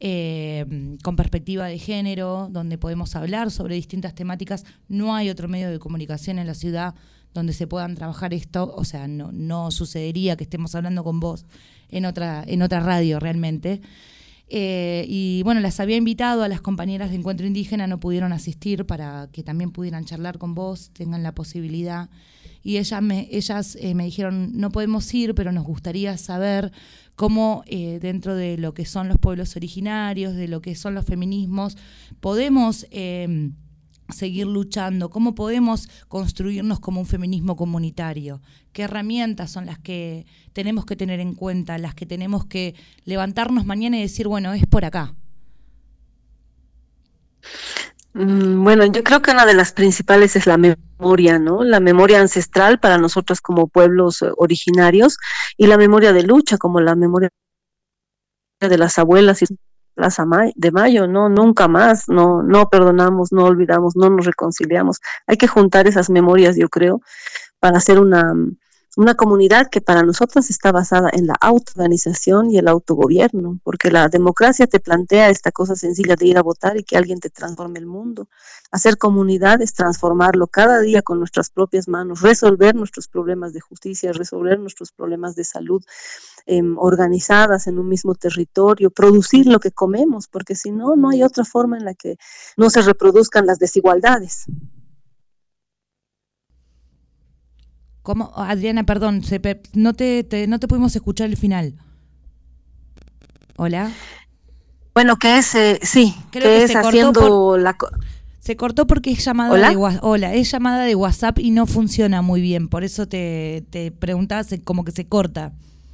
eh, con perspectiva de género, donde podemos hablar sobre distintas temáticas. No hay otro medio de comunicación en la ciudad donde se puedan trabajar esto, o sea, no, no sucedería que estemos hablando con vos en otra, en otra radio realmente. Eh, y bueno, las había invitado a las compañeras de Encuentro Indígena, no pudieron asistir para que también pudieran charlar con vos, tengan la posibilidad. Y ellas me, ellas, eh, me dijeron, no podemos ir, pero nos gustaría saber cómo eh, dentro de lo que son los pueblos originarios, de lo que son los feminismos, podemos... Eh, seguir luchando, cómo podemos construirnos como un feminismo comunitario, qué herramientas son las que tenemos que tener en cuenta, las que tenemos que levantarnos mañana y decir, bueno, es por acá. Bueno, yo creo que una de las principales es la memoria, ¿no? La memoria ancestral para nosotros como pueblos originarios, y la memoria de lucha como la memoria de las abuelas y Plaza de Mayo, no, nunca más, no, no perdonamos, no olvidamos, no nos reconciliamos. Hay que juntar esas memorias, yo creo, para hacer una, una comunidad que para nosotros está basada en la autoorganización y el autogobierno, porque la democracia te plantea esta cosa sencilla de ir a votar y que alguien te transforme el mundo. Hacer comunidad es transformarlo cada día con nuestras propias manos, resolver nuestros problemas de justicia, resolver nuestros problemas de salud, Eh, organizadas en un mismo territorio, producir lo que comemos, porque si no, no hay otra forma en la que no se reproduzcan las desigualdades. ¿Cómo? Adriana, perdón, se, no, te, te, no te pudimos escuchar el final. ¿Hola? Bueno, que es, eh, sí, Creo que, que es se haciendo por, la... Se cortó porque es llamada ¿Hola? de WhatsApp. Hola, es llamada de WhatsApp y no funciona muy bien, por eso te, te preguntaba, como que se corta.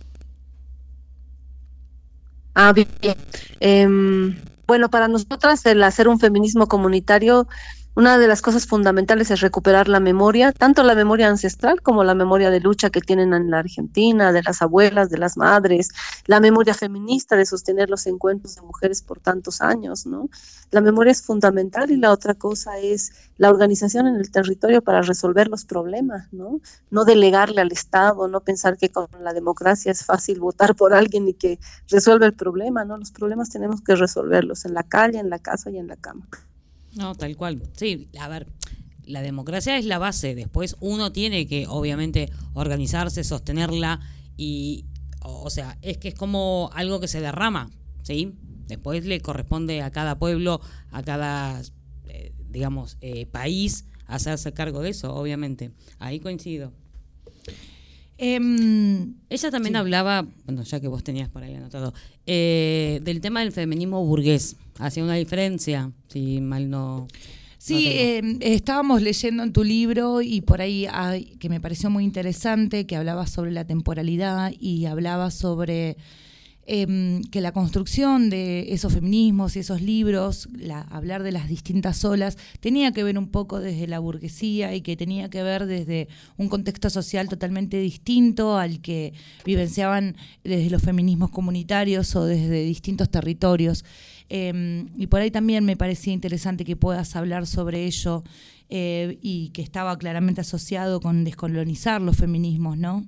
Ah, bien. Eh, bueno, para nosotras el hacer un feminismo comunitario, una de las cosas fundamentales es recuperar la memoria, tanto la memoria ancestral como la memoria de lucha que tienen en la Argentina, de las abuelas, de las madres, la memoria feminista de sostener los encuentros de mujeres por tantos años, ¿no? La memoria es fundamental, y la otra cosa es la organización en el territorio para resolver los problemas, ¿no? No delegarle al Estado, no pensar que con la democracia es fácil votar por alguien y que resuelve el problema, ¿no? Los problemas tenemos que resolverlos en la calle, en la casa y en la cama. No, tal cual. Sí, a ver, la democracia es la base. Después uno tiene que, obviamente, organizarse, sostenerla y, o sea, es que es como algo que se derrama, ¿sí? Después le corresponde a cada pueblo, a cada, eh, digamos, eh, país hacerse cargo de eso, obviamente. Ahí coincido. Em, Ella también sí. hablaba, bueno, ya que vos tenías por ahí anotado, eh, del tema del feminismo burgués. Hacía una diferencia, si mal no... Sí, no tengo. eh, estábamos leyendo en tu libro y por ahí hay, que me pareció muy interesante, que hablaba sobre la temporalidad y hablaba sobre eh, que la construcción de esos feminismos y esos libros, la, hablar de las distintas olas, tenía que ver un poco desde la burguesía y que tenía que ver desde un contexto social totalmente distinto al que vivenciaban desde los feminismos comunitarios o desde distintos territorios. Eh, y por ahí también me parecía interesante que puedas hablar sobre ello eh, y que estaba claramente asociado con descolonizar los feminismos, ¿no?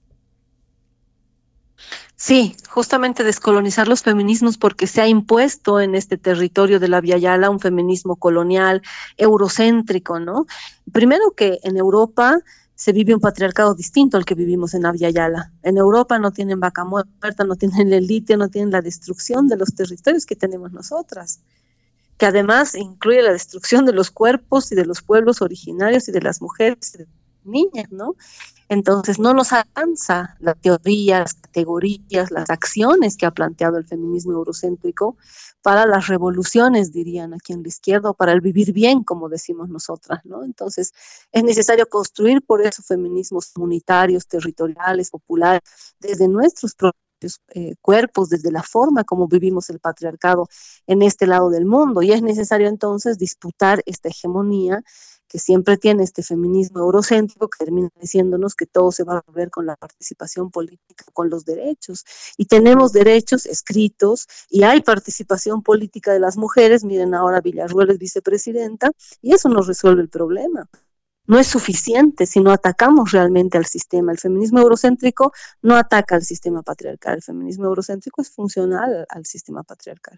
Sí, justamente descolonizar los feminismos porque se ha impuesto en este territorio de la Via Yala un feminismo colonial, eurocéntrico, ¿no? Primero que en Europa se vive un patriarcado distinto al que vivimos en la Via Yala. En Europa no tienen vaca muerta, no tienen el litio, no tienen la destrucción de los territorios que tenemos nosotras, que además incluye la destrucción de los cuerpos y de los pueblos originarios y de las mujeres y de las niñas, ¿no? Entonces no nos alcanza la teoría, las categorías, las acciones que ha planteado el feminismo eurocéntrico para las revoluciones, dirían aquí en la izquierda, o para el vivir bien, como decimos nosotras, ¿no? Entonces es necesario construir por eso feminismos comunitarios, territoriales, populares, desde nuestros propios eh, cuerpos, desde la forma como vivimos el patriarcado en este lado del mundo, y es necesario entonces disputar esta hegemonía que siempre tiene este feminismo eurocéntrico, que termina diciéndonos que todo se va a resolver con la participación política, con los derechos. Y tenemos derechos escritos, y hay participación política de las mujeres. Miren, ahora Villarruel es vicepresidenta, y eso no resuelve el problema. No es suficiente si no atacamos realmente al sistema. El feminismo eurocéntrico no ataca al sistema patriarcal. El feminismo eurocéntrico es funcional al sistema patriarcal.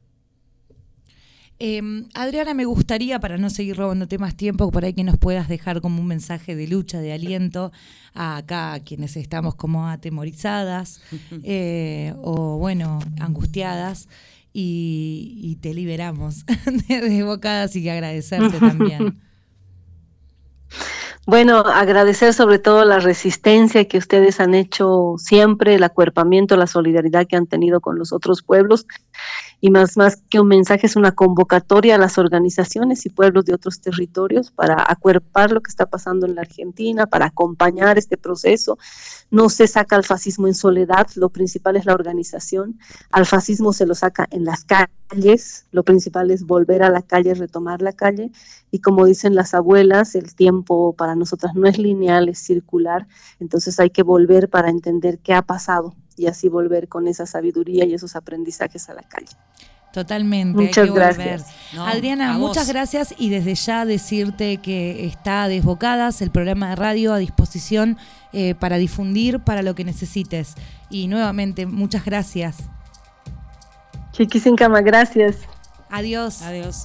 Eh, Adriana, me gustaría, para no seguir robándote más tiempo, por ahí que nos puedas dejar como un mensaje de lucha, de aliento a acá, a quienes estamos como atemorizadas eh, o, bueno, angustiadas, y, y te liberamos de desbocadas, y que agradecerte también. Bueno, agradecer sobre todo la resistencia que ustedes han hecho siempre, el acuerpamiento, la solidaridad que han tenido con los otros pueblos, y más, más que un mensaje, es una convocatoria a las organizaciones y pueblos de otros territorios para acuerpar lo que está pasando en la Argentina, para acompañar este proceso. No se saca al fascismo en soledad, lo principal es la organización. Al fascismo se lo saca en las calles, lo principal es volver a la calle, retomar la calle, y como dicen las abuelas, el tiempo para nosotras no es lineal, es circular, entonces hay que volver para entender qué ha pasado, y así volver con esa sabiduría y esos aprendizajes a la calle. Totalmente, muchas hay que volver. gracias. No, Adriana, a muchas vos. gracias, y desde ya decirte que está Desbocadas, el programa de radio, a disposición eh, para difundir, para lo que necesites. Y nuevamente, muchas gracias. Chiquis en cama, gracias. Adiós. Adiós.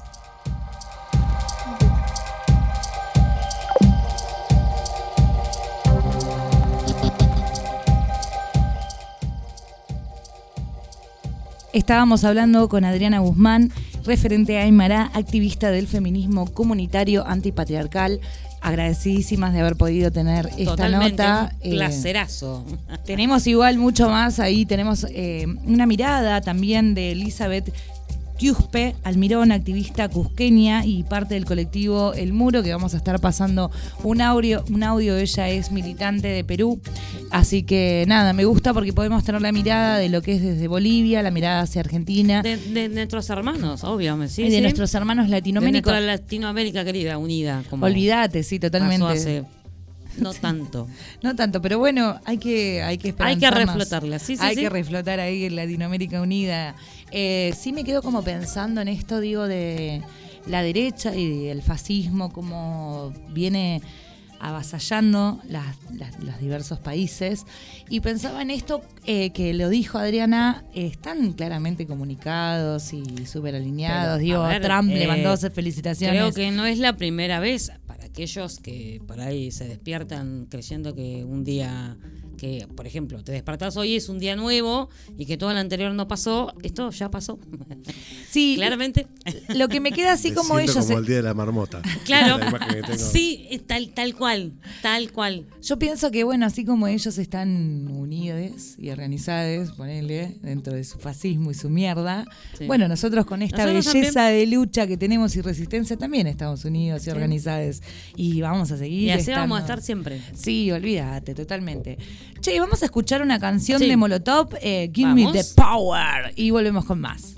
Estábamos hablando con Adriana Guzmán, referente Aymara, activista del feminismo comunitario antipatriarcal. Agradecidísimas de haber podido tener esta Totalmente, nota. un placerazo. Eh, tenemos igual mucho más ahí, tenemos eh, una mirada también de Elizabeth Quispe Almirón, activista cusqueña y parte del colectivo El Muro, que vamos a estar pasando un audio, un audio. Ella es militante de Perú, así que nada, me gusta porque podemos tener la mirada de lo que es desde Bolivia, la mirada hacia Argentina. De, de nuestros hermanos, obviamente. Sí, y de sí. nuestros hermanos De latinoamericanos. nuestra Latinoamérica querida, unida. Como Olvídate, sí, totalmente. pasó hace no tanto. No tanto, pero bueno, hay que hay que Hay que esperanzarnos. reflotarla, sí, sí, Hay sí. que reflotar ahí en Latinoamérica Unida. Eh, sí me quedo como pensando en esto, digo, de la derecha y del fascismo, como viene avasallando las, las- los diversos países. Y pensaba en esto eh, que lo dijo Adriana, eh, están claramente comunicados y súper alineados. Pero, Digo, a ver, Trump eh, le mandó hacer felicitaciones. Creo que no es la primera vez para aquellos que por ahí se despiertan creyendo que un día que, por ejemplo, te despertás hoy, es un día nuevo y que todo el anterior no pasó, esto ya pasó. Sí, claramente. Lo que me queda así Me como siento ellos. como el día de la marmota. Claro. La imagen que tengo. Sí, tal, tal cual, tal cual. Yo pienso que, bueno, así como ellos están unidos y organizados, ponele, dentro de su fascismo y su mierda, Sí. bueno, nosotros con esta Nosotros belleza también. de lucha que tenemos y resistencia también estamos unidos y Sí. organizados. Y vamos a seguir Y así estando. vamos a estar siempre. Sí, olvídate, totalmente. Che, vamos a escuchar una canción Sí. de Molotov, eh, Give Me Vamos. the Power, y volvemos con más.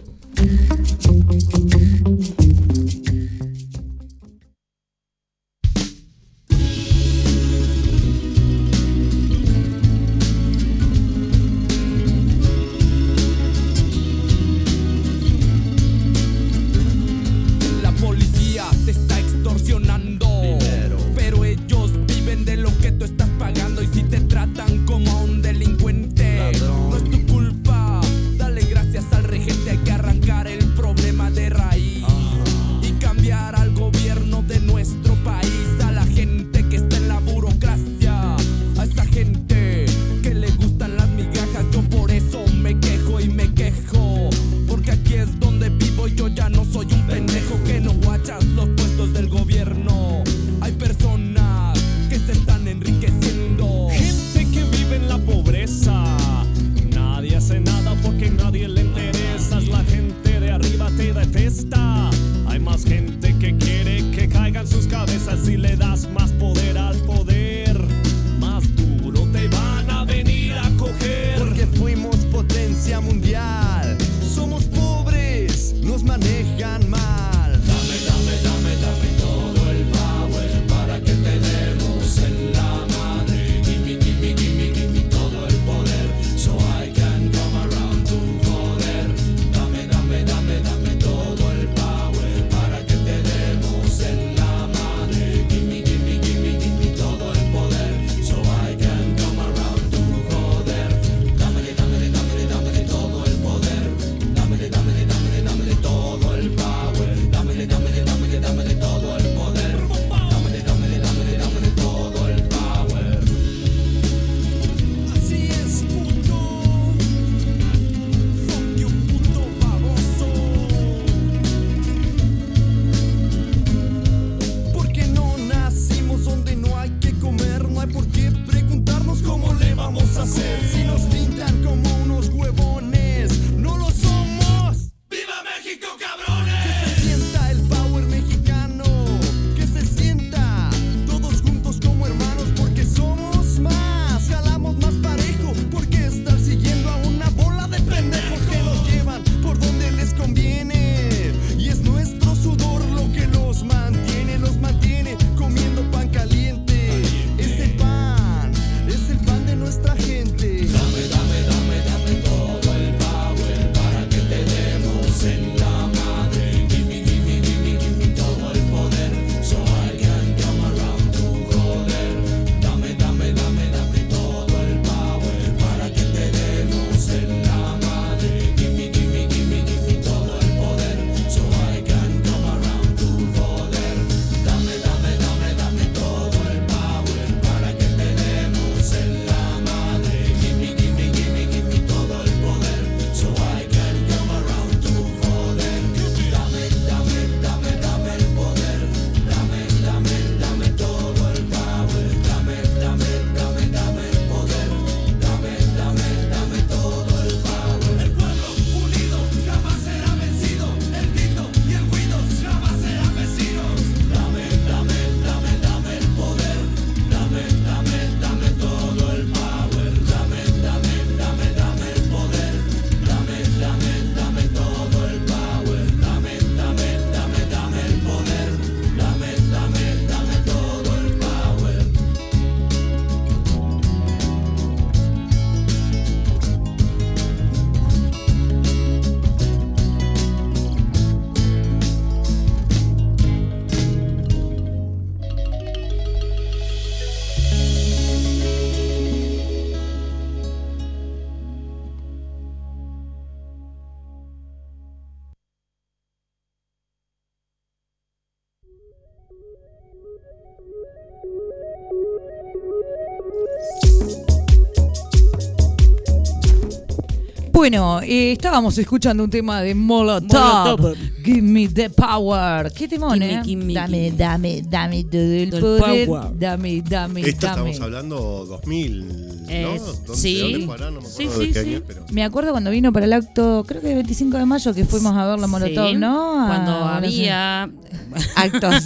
La policía te está extorsionando, pero ellos viven de lo que tú estás pagando. Y si te tratan como a un delincuente, no es tu culpa. Dale gracias al regente, hay que arrancar el problema de raíz. Bueno, eh, estábamos escuchando un tema de Molotov. Molotov. Give me the power. Qué temón, Give me, eh. give me, dame, give me. dame, dame todo el Del poder. power. Dame, dame, Esto dame. estamos hablando dos mil, ¿no? Es- ¿Dónde, sí. ¿De dónde fueron? No me acuerdo Sí, de sí, qué sí. año es, pero... Me acuerdo cuando vino para el acto, creo que el veinticinco de mayo, que fuimos a ver la Molotov, Sí, ¿no? A- Cuando no sé, había. actos.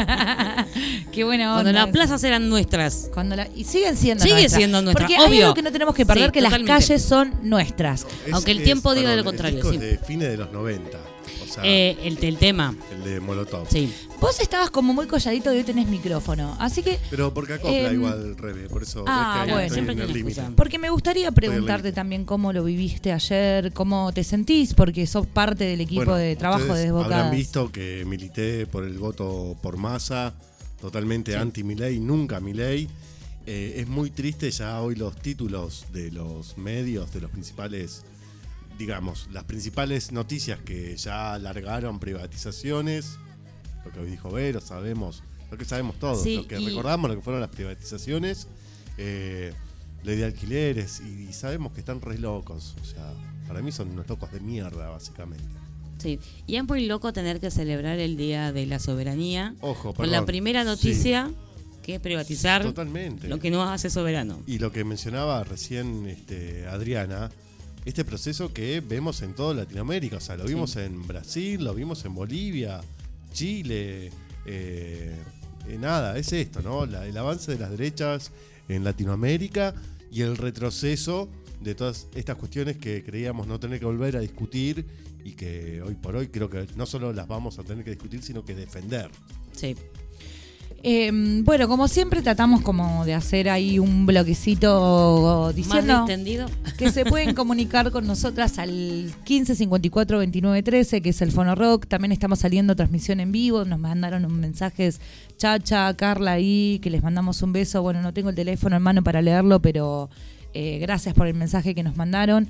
Qué buena onda. Cuando las eso. plazas eran nuestras. Cuando la- y siguen siendo Sigue nuestras. siendo nuestras, Porque hay obvio. algo que no tenemos que perder, Sí, que las totalmente. calles son nuestras. Es- Aunque el es- tiempo diga de lo perdón, contrario, El disco sí. es de fines de los noventa. O sea, Eh, el, el tema. el de Molotov. Sí. Vos estabas como muy colladito y hoy tenés micrófono. Así que, Pero porque acopla Em, igual Rebe, por eso ah, ves que ahí bueno. estoy Siempre en el tiene límite. excusa. porque me gustaría preguntarte límite. también cómo lo viviste ayer, cómo te sentís, porque sos parte del equipo Bueno, de trabajo de ustedes Desbocadas. habrán visto que milité por el voto por masa, totalmente anti Milei, nunca Milei. Eh, es muy triste ya hoy los títulos de los medios, de los principales, digamos, las principales noticias que ya largaron privatizaciones, lo que hoy dijo Vero, sabemos, lo que sabemos todos, Sí, lo que y- recordamos, lo que fueron las privatizaciones, eh, ley de alquileres, y, y sabemos que están re locos, o sea, para mí son unos locos de mierda, básicamente. Sí. Y es muy loco tener que celebrar el Día de la Soberanía Ojo, con perdón. la primera noticia que es privatizar Totalmente. lo que no hace soberano. Y lo que mencionaba recién este, Adriana, este proceso que vemos en toda Latinoamérica, o sea, lo vimos Sí. en Brasil, lo vimos en Bolivia, Chile, eh, eh, nada, es esto, ¿no? La- el avance de las derechas en Latinoamérica y el retroceso de todas estas cuestiones que creíamos no tener que volver a discutir y que hoy por hoy creo que no solo las vamos a tener que discutir, sino que defender. Sí. Eh, bueno, como siempre tratamos como de hacer ahí un bloquecito Más diciendo distendido. que se pueden comunicar con nosotras al quince cincuenta y cuatro veintinueve trece, que es el Fono Rock. También estamos saliendo transmisión en vivo, nos mandaron un mensajes Chacha, Carla ahí, que les mandamos un beso. Bueno, no tengo el teléfono en mano para leerlo, pero eh, gracias por el mensaje que nos mandaron.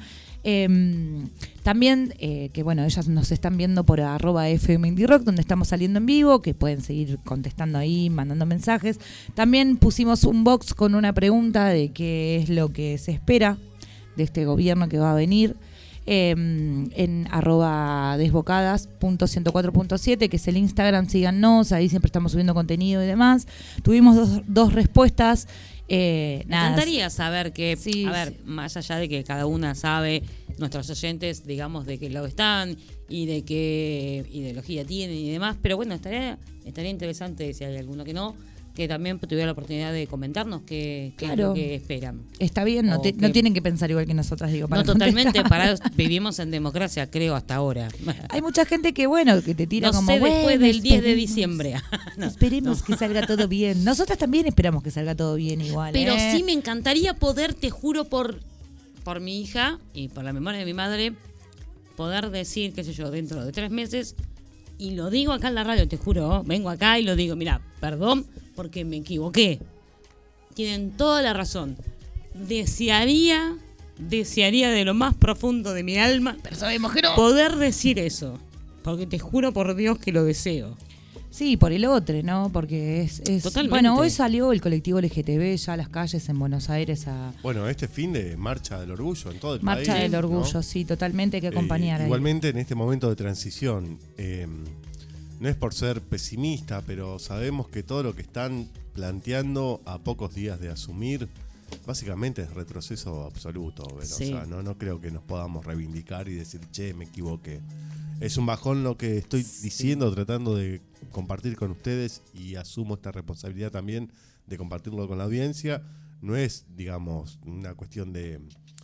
Eh, también, eh, que bueno, ellas nos están viendo por arroba F M Indie Rock, donde estamos saliendo en vivo, que pueden seguir contestando ahí, mandando mensajes. También pusimos un box con una pregunta de qué es lo que se espera de este gobierno que va a venir. Eh, en arroba desbocadas punto ciento cuatro punto siete, que es el Instagram, síganos, ahí siempre estamos subiendo contenido y demás. Tuvimos dos, dos respuestas. Eh, Me nada, encantaría saber que, Sí, a ver, sí. más allá de que cada una sabe, nuestros oyentes, digamos, de qué lado están y de qué ideología tienen y demás, pero bueno, estaría estaría interesante, si hay alguno que no, que también tuviera la oportunidad de comentarnos qué, qué es Claro. lo que esperan. Está bien, no, O te- que- no tienen que pensar igual que nosotras, digo. para No totalmente, contestar. para vivimos en democracia, creo, hasta ahora. Hay mucha gente que, bueno, que te tira No como, sé, después bueno, del diez de esperemos, diciembre. No, esperemos no. que salga todo bien. Nosotras también esperamos que salga todo bien igual. Pero ¿eh? sí me encantaría poder, te juro por, por mi hija y por la memoria de mi madre, poder decir, qué sé yo, dentro de tres meses, y lo digo acá en la radio, te juro, vengo acá y lo digo, mira, perdón porque me equivoqué. Tienen toda la razón. Desearía, desearía de lo más profundo de mi alma Pero sabemos que no. poder decir eso. Porque te juro por Dios que lo deseo. Sí, por el otro, ¿no? Porque es... es- Totalmente. Bueno, hoy salió el colectivo L G T B ya a las calles en Buenos Aires a Bueno, este fin de Marcha del Orgullo en todo el Marcha país. del ¿no? Orgullo, sí, totalmente hay que Eh, acompañar ahí. igualmente en este momento de transición, eh, no es por ser pesimista, pero sabemos que todo lo que están planteando a pocos días de asumir, básicamente es retroceso absoluto. Pero, Sí. o sea, no, no creo que nos podamos reivindicar y decir, che, me equivoqué. Es un bajón lo que estoy diciendo, tratando de compartir con ustedes, y asumo esta responsabilidad también de compartirlo con la audiencia. No es, digamos, una cuestión de...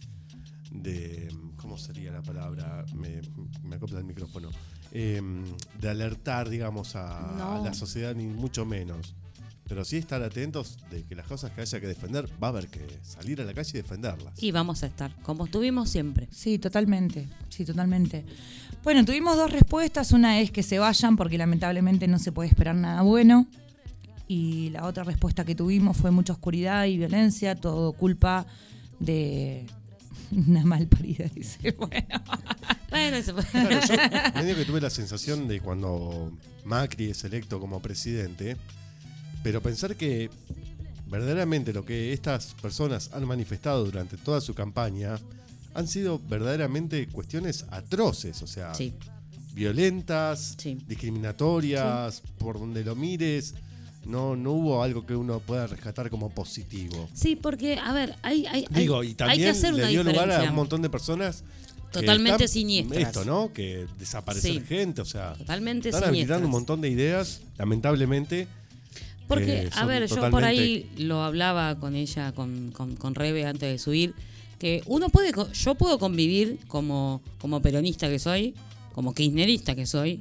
de ¿cómo sería la palabra? Me, me acopla el micrófono. Eh, de alertar, digamos, a, No. a la sociedad, ni mucho menos. Pero sí estar atentos de que las cosas que haya que defender, va a haber que salir a la calle y defenderlas. Y vamos a estar, como estuvimos siempre. Sí, totalmente, sí, totalmente. Bueno, tuvimos dos respuestas. Una es que se vayan porque lamentablemente no se puede esperar nada bueno. Y la otra respuesta que tuvimos fue mucha oscuridad y violencia, todo culpa de una malparida, dice. Bueno, Bueno, eso fue. Claro, yo medio que tuve la sensación de cuando Macri es electo como presidente, pero pensar que verdaderamente lo que estas personas han manifestado durante toda su campaña han sido verdaderamente cuestiones atroces, o sea, Sí. violentas, Sí. discriminatorias, por donde lo mires. No, no hubo algo que uno pueda rescatar como positivo. Sí, porque, a ver, hay, hay, Digo, hay, y hay también que hacer le una dio lugar a diferencia. un montón de personas que Totalmente están- siniestras. Esto, ¿no? Que desaparecer Sí. gente, o sea, Totalmente están siniestras. habilitando un montón de ideas, lamentablemente. Porque, que a son ver, yo por totalmente- ahí lo hablaba con ella, con, con, con Rebe antes de subir, que uno puede, co- yo puedo convivir como, como peronista que soy, como kirchnerista que soy,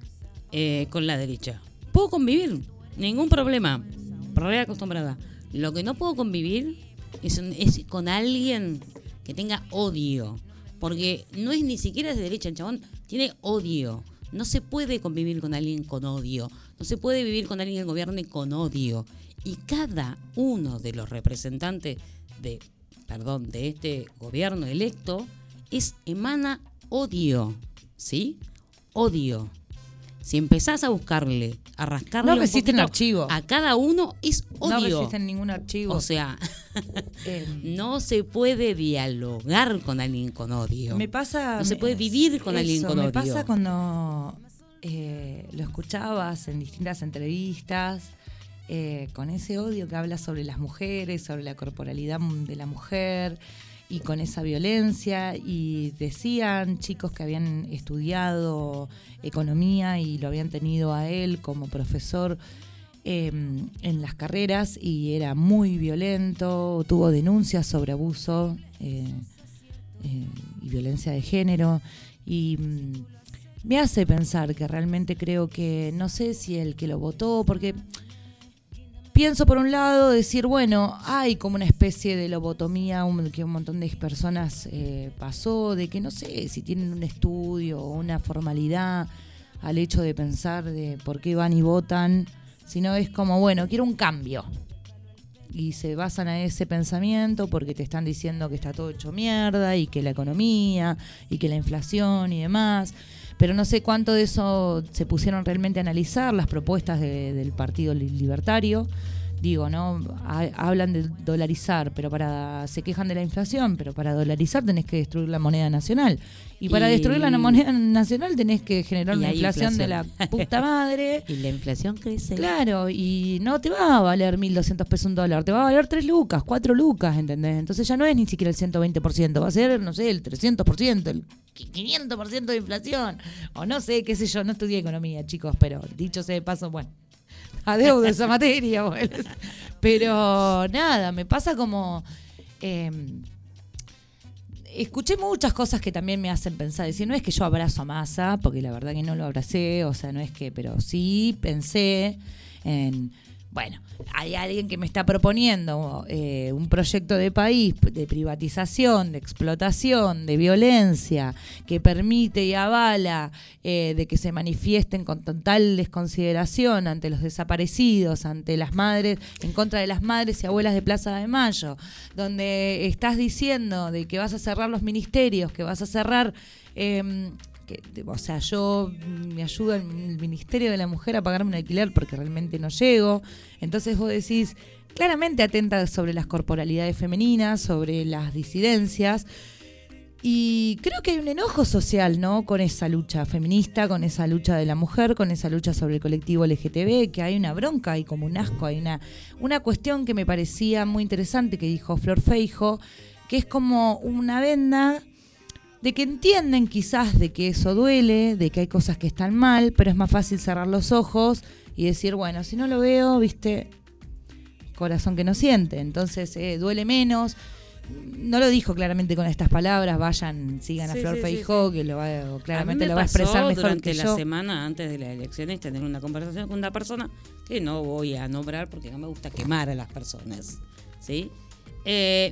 eh, con la derecha. Puedo convivir, ningún problema, re acostumbrada. Lo que no puedo convivir es, un- es con alguien que tenga odio, porque no es ni siquiera de derecha, el chabón tiene odio. No se puede convivir con alguien con odio. No se puede vivir con alguien que gobierne con odio. Y cada uno de los representantes de, perdón, de este gobierno electo es emana odio, ¿sí? Odio. Si empezás a buscarle, a rascarle No un resiste en poquito archivo. a cada uno es No odio. resiste en ningún archivo. O sea, Eh, no se puede dialogar con alguien con odio. me pasa. No se me- puede vivir con eso, alguien con me odio. pasa cuando eh, lo escuchabas en distintas entrevistas, eh, con ese odio que habla sobre las mujeres, sobre la corporalidad de la mujer y con esa violencia. Y decían chicos que habían estudiado economía y lo habían tenido a él como profesor eh, en las carreras y era muy violento, tuvo denuncias sobre abuso eh, eh, y violencia de género y mm, me hace pensar que realmente creo que, no sé si el que lo votó, porque pienso por un lado decir, bueno, hay como una especie de lobotomía un- que un montón de personas eh, pasó, de que no sé si tienen un estudio o una formalidad al hecho de pensar de por qué van y votan, sino es como, bueno, quiero un cambio. Y se basan a ese pensamiento porque te están diciendo que está todo hecho mierda y que la economía y que la inflación y demás. Pero no sé cuánto de eso se pusieron realmente a analizar las propuestas de- del Partido Li- Libertario. Digo, ¿no? Ha- hablan de dolarizar, pero para se quejan de la inflación, pero para dolarizar tenés que destruir la moneda nacional. Y para Y- destruir la moneda nacional tenés que generar Y una hay inflación, de la inflación. puta madre. Y la inflación crece. Claro, y no te va a valer mil doscientos pesos un dólar, te va a valer tres lucas, cuatro lucas, ¿entendés? Entonces ya no es ni siquiera el ciento veinte por ciento, va a ser, no sé, el trescientos por ciento, el quinientos por ciento de inflación. O no sé, qué sé yo, no estudié economía, chicos, pero dicho sea de paso, bueno, adeudo esa materia, bueno. Pero nada, me pasa como... eh, escuché muchas cosas que también me hacen pensar. Decir, no es que yo abrazo a Massa, porque la verdad que no lo abracé, o sea, no es que, pero sí pensé en, bueno, hay alguien que me está proponiendo eh, un proyecto de país de privatización, de explotación, de violencia, que permite y avala eh, de que se manifiesten con total desconsideración ante los desaparecidos, ante las madres, en contra de las madres y abuelas de Plaza de Mayo, donde estás diciendo de que vas a cerrar los ministerios, que vas a cerrar... Eh, que, o sea, yo me ayuda el Ministerio de la Mujer a pagarme un alquiler porque realmente no llego. Entonces vos decís, claramente atenta sobre las corporalidades femeninas, sobre las disidencias. Y creo que hay un enojo social, ¿no? Con esa lucha feminista, con esa lucha de la mujer, con esa lucha sobre el colectivo L G T B, que hay una bronca, hay como un asco, hay una, una cuestión que me parecía muy interesante que dijo Flor Feijo, que es como una venda de que entienden quizás de que eso duele, de que hay cosas que están mal, pero es más fácil cerrar los ojos y decir, bueno, si no lo veo, viste, corazón que no siente, entonces eh, duele menos. No lo dijo claramente con estas palabras, vayan, sigan a Sí, Flor sí, Feijóo, sí, que lo va, A claramente mí me lo va a pasó expresar mejor durante que la yo. semana antes de las elecciones tener una conversación con una persona que no voy a nombrar porque no me gusta quemar a las personas, ¿sí? Eh,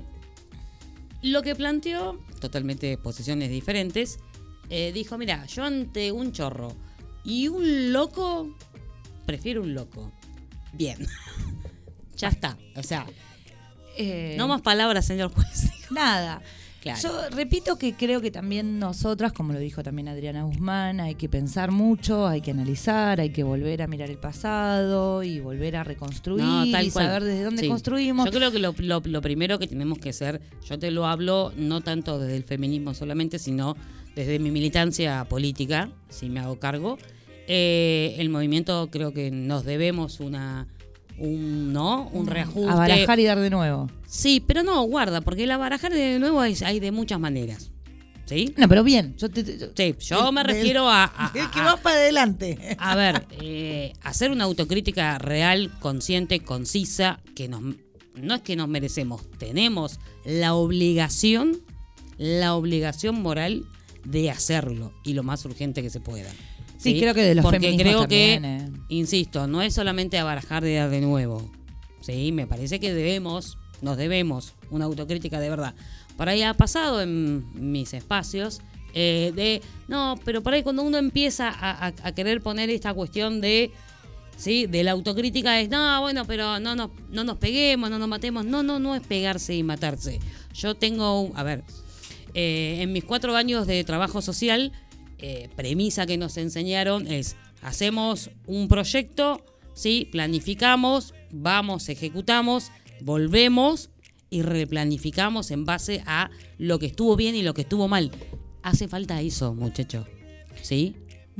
lo que planteó, totalmente posiciones diferentes, eh, dijo, mira, yo ante un chorro y un loco, prefiero un loco. Bien. Ya está. O sea, Eh, no más palabras, señor juez. Nada. Claro. Yo repito que creo que también nosotras, como lo dijo también Adriana Guzmán, hay que pensar mucho, hay que analizar, hay que volver a mirar el pasado y volver a reconstruir No, tal y cual. saber desde dónde Sí. construimos. Yo creo que lo, lo- lo primero que tenemos que hacer, yo te lo hablo no tanto desde el feminismo solamente, sino desde mi militancia política, si me hago cargo. Eh, el movimiento creo que nos debemos una un no un reajuste. A barajar y dar de nuevo. Sí, pero no, guarda, porque el barajar de nuevo hay, hay de muchas maneras. ¿Sí? No, pero bien. Yo, te, te- yo- Sí, yo del- me del- refiero a, a- del que a- vas para adelante. A ver, eh, hacer una autocrítica real, consciente, concisa, que nos no es que nos merecemos, tenemos la obligación, la obligación moral de hacerlo y lo más urgente que se pueda. Sí, creo que de los Porque feminismos creo también, que, eh. insisto, no es solamente a barajar de dar de nuevo. Sí, me parece que debemos, nos debemos una autocrítica de verdad. Por ahí ha pasado en mis espacios eh, de, no, pero por ahí cuando uno empieza a, a- a querer poner esta cuestión de, sí, de la autocrítica es, no, bueno, pero no, no, no nos peguemos, no nos matemos. No, no, no es pegarse y matarse. Yo tengo, un- a ver, eh, en mis cuatro años de trabajo social, eh, premisa que nos enseñaron es, hacemos un proyecto, sí, planificamos, vamos, ejecutamos, volvemos y replanificamos en base a lo que estuvo bien y lo que estuvo mal. Hace falta eso, muchacho. ¿Sí?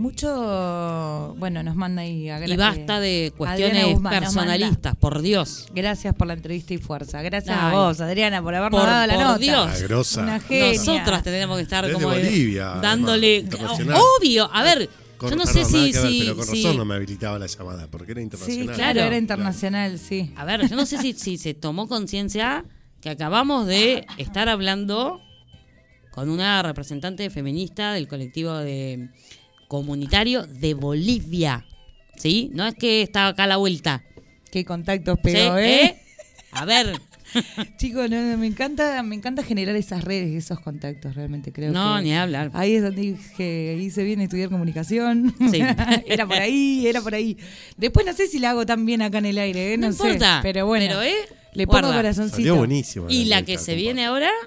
Mucho, bueno, nos manda ahí a Y basta de Adriana cuestiones Guzmán nos personalistas, por Dios. Gracias por la entrevista y fuerza. Gracias Ay. a vos, Adriana, por habernos Por- dado la por nota. Dios. La grosa. Una genia. Nosotras tenemos que estar Desde como Bolivia, dándole además, internacional. obvio, a ver, Con- yo no perdón, sé nada si, que ver, si, pero con si- razón no me habilitaba la llamada, porque era Sí, internacional. claro, Claro. era internacional, sí. a ver, yo no sé si, si se tomó conciencia que acabamos de estar hablando con una representante feminista del colectivo de comunitario de Bolivia, ¿sí? No es que estaba acá a la vuelta. Qué contactos ¿sí? pegó, ¿eh? ¿Eh? A ver, Chicos, no, no, me encanta, me encanta generar esas redes, esos contactos, realmente creo no, que ni hablar. ahí es donde dije, hice bien estudiar comunicación. Sí. Era por ahí, era por ahí. Después no sé si la hago tan bien acá en el aire, ¿eh? No, No, sé, importa, pero bueno. pero, ¿eh? Le pongo Guarda. corazoncito. Salió buenísimo. Y la que entrevista, se viene compadre. ahora,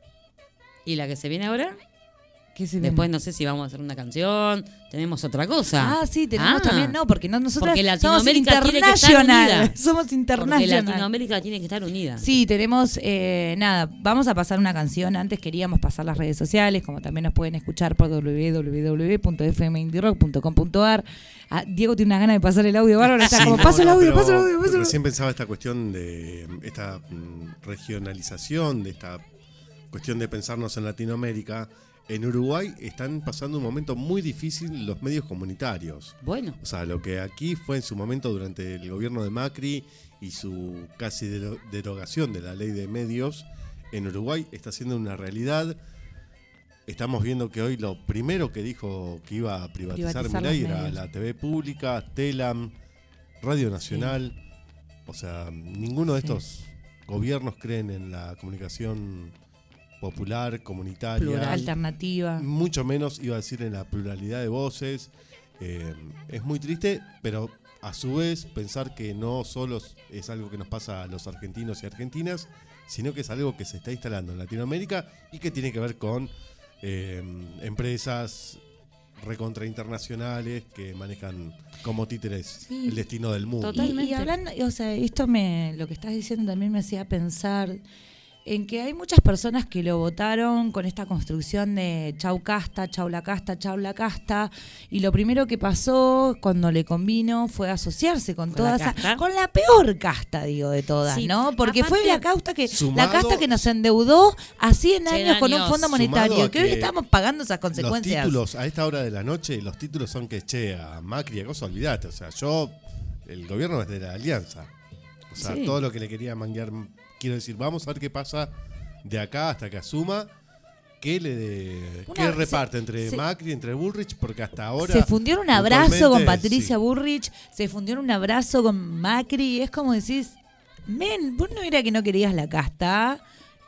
y la que se viene ahora, ¿Qué se viene? después no sé si vamos a hacer una canción, tenemos otra cosa. Ah, sí, tenemos Ah. también, no, porque no, nosotros Porque somos Latinoamérica tiene que estar internacional. unida. Somos Porque internacional. Latinoamérica tiene que estar unida. Sí, tenemos, eh, nada, vamos a pasar una canción. Antes queríamos pasar las redes sociales, como también nos pueden escuchar por w w w punto f m indie rock punto com punto a r. Ah, Diego tiene unas ganas de pasar el audio bárbaro, está Sí, como, no, paso el no, audio, pero paso el audio, paso el audio. Recién pensaba esta cuestión de esta mm, regionalización, de esta cuestión de pensarnos en Latinoamérica. En Uruguay están pasando un momento muy difícil los medios comunitarios. Bueno, O sea, lo que aquí fue en su momento durante el gobierno de Macri y su casi dero- derogación de la ley de medios, en Uruguay está siendo una realidad. Estamos viendo que hoy lo primero que dijo que iba a privatizar, Privatizar Milei los era medios. la T V pública, Telam, Radio Nacional. O sea, ninguno de Sí. estos gobiernos creen en la comunicación popular, comunitaria. Plural. Alternativa. Mucho menos iba a decir en la pluralidad de voces. Eh, es muy triste, pero a su vez pensar que no solo es algo que nos pasa a los argentinos y argentinas, sino que es algo que se está instalando en Latinoamérica y que tiene que ver con eh, empresas recontra internacionales que manejan como títeres Sí. el destino del mundo. Total. Y, y Totalmente. hablando, o sea, esto me, lo que estás diciendo también me hacía pensar en que hay muchas personas que lo votaron con esta construcción de chau casta, chau la casta, chau la casta, y lo primero que pasó cuando le convino fue asociarse con, ¿Con toda la esa, casta? con la peor casta, digo, de todas, Sí, ¿no? Porque fue aparte- la casta que, la Sumado- casta que nos endeudó a cien cien años con un años. fondo Sumado monetario, a que hoy que estamos pagando esas Los consecuencias. títulos a esta hora de la noche, los títulos son que, che, a Macri, a cosa, olvidate. O sea, yo, el gobierno es de la alianza. O sea, Sí. todo lo que le quería manguear, quiero decir, vamos a ver qué pasa de acá hasta que asuma. ¿Qué le de- Una- qué se- reparte entre se- Macri, entre Bullrich? Porque hasta ahora. Se fundió en un abrazo con puntualmente, Patricia sí. Bullrich, se fundió en un abrazo con Macri. Es como decís, men, vos no era que no querías la casta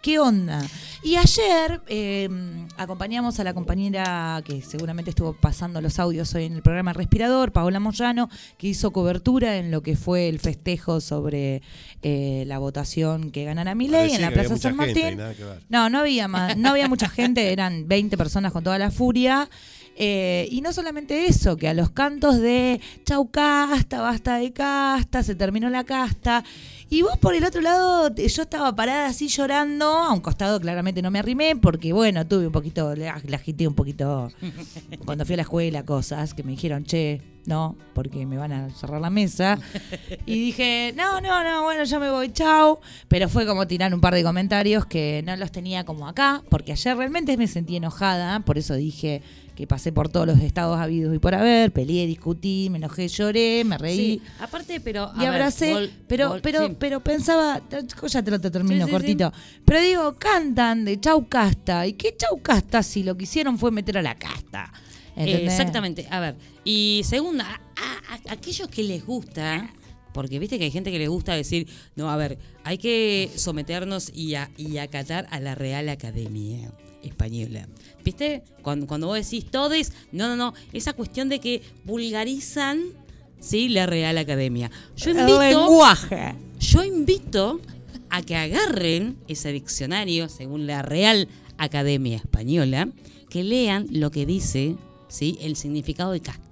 ¿Qué onda? Y ayer eh, acompañamos a la compañera que seguramente estuvo pasando los audios hoy en el programa Respirador, Paola Moyano, que hizo cobertura en lo que fue el festejo sobre eh, la votación que ganara Milei Parecía en la que había Plaza San mucha gente Martín. y nada que ver. No, no había más, no había mucha gente, eran veinte personas con toda la furia. Eh, y no solamente eso, que a los cantos de chau casta, basta de casta, se terminó la casta. Y vos por el otro lado, te- yo estaba parada así llorando, a un costado claramente no me arrimé, porque bueno, tuve un poquito, le, le agité un poquito cuando fui a la escuela, cosas que me dijeron, che, no, porque me van a cerrar la mesa. Y dije, no, no, no, bueno, ya me voy, chau. Pero fue como tirar un par de comentarios que no los tenía como acá, porque ayer realmente me sentí enojada, por eso dije que pasé por todos los estados habidos y por haber, peleé, discutí, me enojé, lloré, me reí. Sí, aparte, pero. a Y ver, abracé, vol- pero, vol- pero, sí. pero pensaba, ya te lo te termino Sí, sí, cortito, pero digo, cantan de chau casta, ¿y qué chau casta si lo que hicieron fue meter a la casta? ¿Entendés? Eh, exactamente. A ver, y segunda, a, a- a aquellos que les gusta, porque viste que hay gente que les gusta decir, no, a ver, hay que someternos y, a- y acatar a la Real Academia Española. ¿Viste? Cuando, cuando vos decís todes, no, no, no, esa cuestión de que vulgarizan, sí, la Real Academia. Yo El invito, lenguaje. yo invito a que agarren ese diccionario, según la Real Academia Española, que lean lo que dice, ¿sí?, el significado de casta.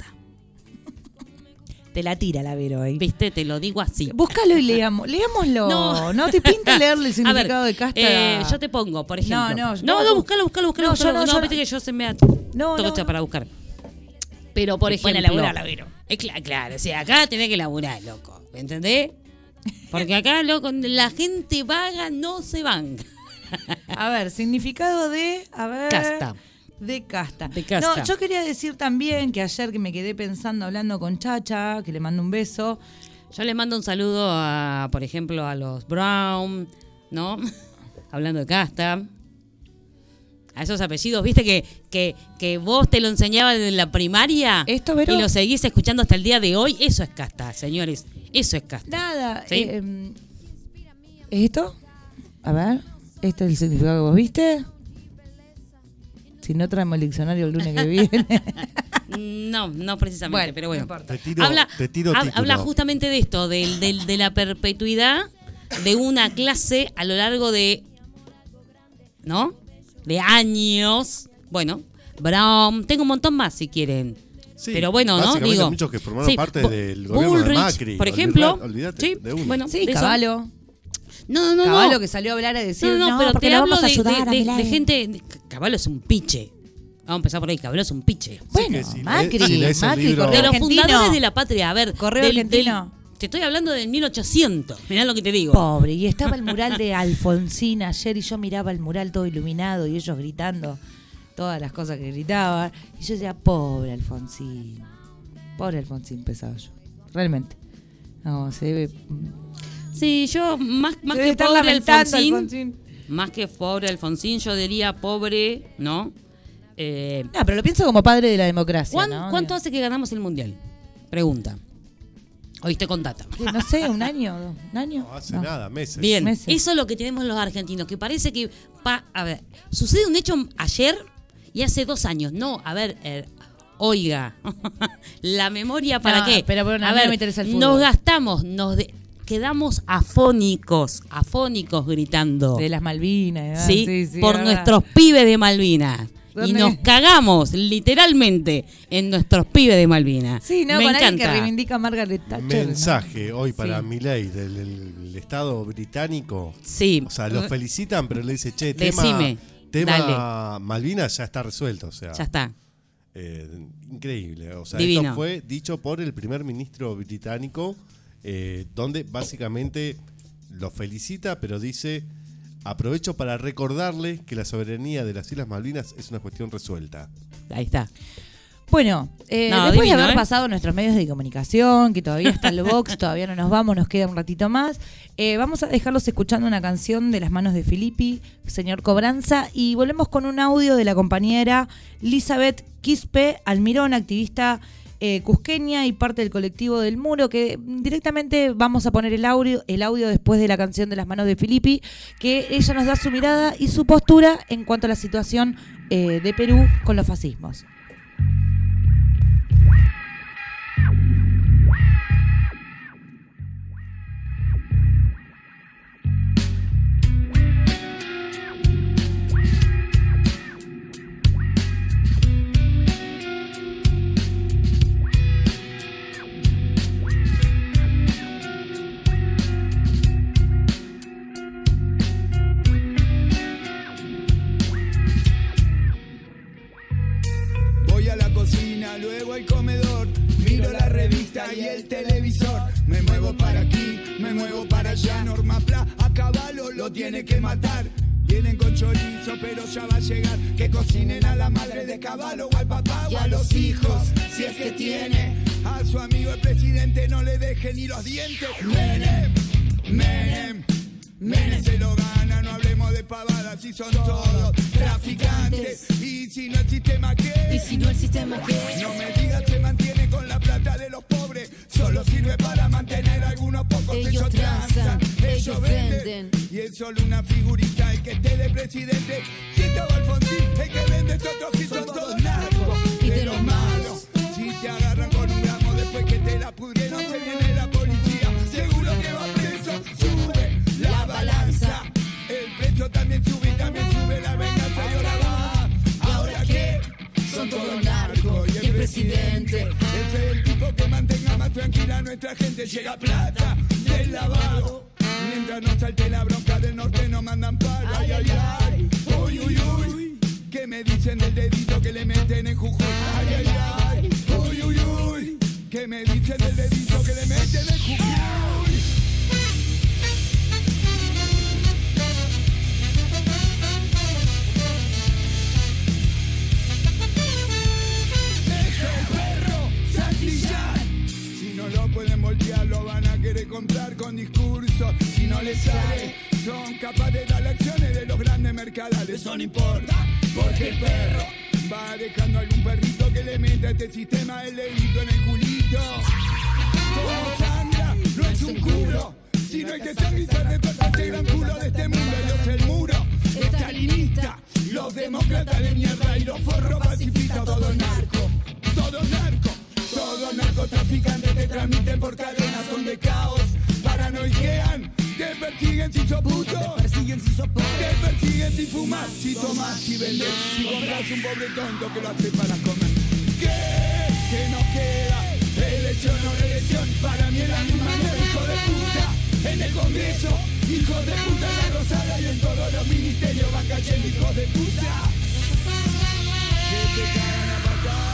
Te la tira la Vero ahí. ¿Viste? Te lo digo así. Búscalo y leamos, leámoslo. No. No, te pinta leerle el A significado ver, de casta. eh, yo te pongo, por ejemplo. No, no, no, vos- no, buscalo, buscalo, buscalo. No, buscalo, yo no, no, yo viste no. que yo se me ha No, todo no, esto no. para buscar. Pero, por Se pone a ejemplo. laburar la Vero. Eh, cla- claro, o sea, acá tenés que laburar, loco. ¿Me entendés? Porque acá, loco, la gente vaga no se van. A ver, significado de, a ver, Casta. de casta. De casta. No, yo quería decir también que ayer que me quedé pensando hablando con Chacha, que le mando un beso. Yo les mando un saludo a, por ejemplo, a los Brown, ¿no? Hablando de casta. A esos apellidos, viste que, que, que vos te lo enseñabas desde la primaria. ¿Esto, Vero? Y lo seguís escuchando hasta el día de hoy. Eso es casta, señores. Eso es casta. Nada. ¿Sí? eh, em, ¿Es esto? A ver, ¿este es el significado que vos viste? Si no traemos el diccionario el lunes que viene. No, no precisamente, Bueno, pero bueno. no importa. Te tiro, habla, te tiro hab- título. habla justamente de esto, del, del- de la perpetuidad de una clase a lo largo de, ¿no? De años. Bueno, Brown, tengo un montón más si quieren. Sí, pero bueno, ¿no? básicamente Digo, muchos que formaron sí, parte Bu- del gobierno de Bullrich, Macri. por ejemplo. Olvidá- olvídate Sí, de uno. bueno, Sí, de eso. Caballo. No, no, no. Caballo no. que salió a hablar a decir, No, no, no, pero porque te le hablo vamos a de, ayudar de- a de- Milei. de gente. Caballo es un piche. Vamos a empezar por ahí. Caballo es un piche. Bueno, que si le- Macri, si lees el Macri, libro- Correo De los Argentino. fundadores de la patria. A ver, Correo del- Argentino. del- te estoy hablando del mil ochocientos. Mirá lo que te digo. Pobre, y estaba el mural de Alfonsín ayer y yo miraba el mural todo iluminado y ellos gritando todas las cosas que gritaban. Y yo decía, pobre Alfonsín. Pobre Alfonsín, pensaba yo. Realmente. No, se debe. Sí, yo más, más se debe que estar pobre lamentando Alfonsín, Alfonsín. más que pobre Alfonsín, yo diría pobre, ¿no? Eh, No, pero lo pienso como padre de la democracia. ¿cuán- ¿no? ¿Cuánto hace que ganamos el mundial? Pregunta. Oíste con data. Que No sé, un año, un año. No hace No. nada, meses. Bien, meses. eso es lo que tenemos los argentinos, que parece que, pa- a ver, sucede un hecho ayer y hace dos años. No, a ver, eh, oiga, la memoria para No, qué. pero bueno, a a mí no ver, me interesa el fútbol. nos gastamos, nos de- quedamos afónicos, afónicos gritando, De las Malvinas. ¿verdad? ¿sí? Sí, sí, por ¿verdad? nuestros pibes de Malvinas. Y ¿Dónde? nos cagamos literalmente en nuestros pibes de Malvinas. Sí, no, Me con alguien encanta. que reivindica a Margaret Thatcher. ¿no? Mensaje hoy para Sí. Milei del, del Estado británico. Sí. O sea, lo felicitan, pero le dice, che, Decime, tema, tema dale. Malvinas ya está resuelto. O sea, Ya está. eh, increíble. O sea, Divino. esto fue dicho por el primer ministro británico, eh, donde básicamente lo felicita, pero dice, aprovecho para recordarle que la soberanía de las Islas Malvinas es una cuestión resuelta. Ahí está. Bueno, eh, No, después divino, de haber ¿eh? pasado nuestros medios de comunicación, que todavía está el box, todavía no nos vamos, nos queda un ratito más, eh, vamos a dejarlos escuchando una canción de las manos de Filippi, Señor Cobranza, y volvemos con un audio de la compañera Elizabeth Quispe Almirón, activista eh, cusqueña y parte del colectivo del Muro, que directamente vamos a poner el audio, el audio después de la canción de Las Manos de Filippi, que ella nos da su mirada y su postura en cuanto a la situación eh, de Perú con los fascismos. Luego al comedor, miro la revista y el televisor. Me muevo para aquí, me muevo para allá. Norma Pla a caballo lo tiene que matar. Vienen con chorizo, pero ya va a llegar. Que cocinen a la madre de caballo o al papá o a los hijos, si es que tiene. A su amigo el presidente no le deje ni los dientes. Menem, Menem, Menem se lo gana, no hablemos de pavadas, si son todos traficantes. Y si no el sistema qué, y si no el sistema qué, no me digas se mantiene con la plata de los pobres, solo sirve para mantener a algunos pocos. Ellos ellos transan, transan, ellos ellos venden. venden. Y es solo una figurita el que esté de presidente. Siento Alfonsín, el que vende estos otros y son todos narcos y de los malos. Si te agarran con un gramo después que te la pudrieron, se viene la policía, seguro que va preso. Sube la balanza, el precio también sube y también sube la venganza y ahora va. ¿Ahora qué? Son todos narcos y el presidente. Ese es el tipo que mantenga más tranquila a nuestra gente. Llega plata del lavado, mientras no salte la bronca del norte no mandan palo. Ay, ay, ay, uy, uy, uy. ¿Qué me dicen del dedito que le meten en Jujuy? Ay, ay, ay, uy, uy, uy. ¿Qué me dicen del dedito que le meten en Jujuy? Si no lo pueden voltear, lo van a querer comprar con discursos. Si no les sale, son capaces de dar acciones de los grandes mercadales. Eso no importa, porque el perro va dejando algún perrito que le meta a este sistema el dedito en el culito. Como sangra, no es un culo, sino el que sanguizar de todo este gran culo de este mundo. Ellos el muro, estalinista, los demócratas de mierda y los forros pacifistas. Todos narcos, todos narcos. Todos narcotraficantes te transmiten por cadenas, son de caos, paranoiquean, te persiguen si sos puto, te persiguen si sos pobre, te persiguen si fumas, si tomas, si vendes, si compras un pobre tonto que lo hace para comer. ¿Qué? ¿Qué nos queda? Elección o reelección, para mí es la misma mierda, hijo de puta. En el Congreso, hijo de puta, en la Rosada y en todos los ministerios van cayendo hijos de puta. Que te cagan a patadas.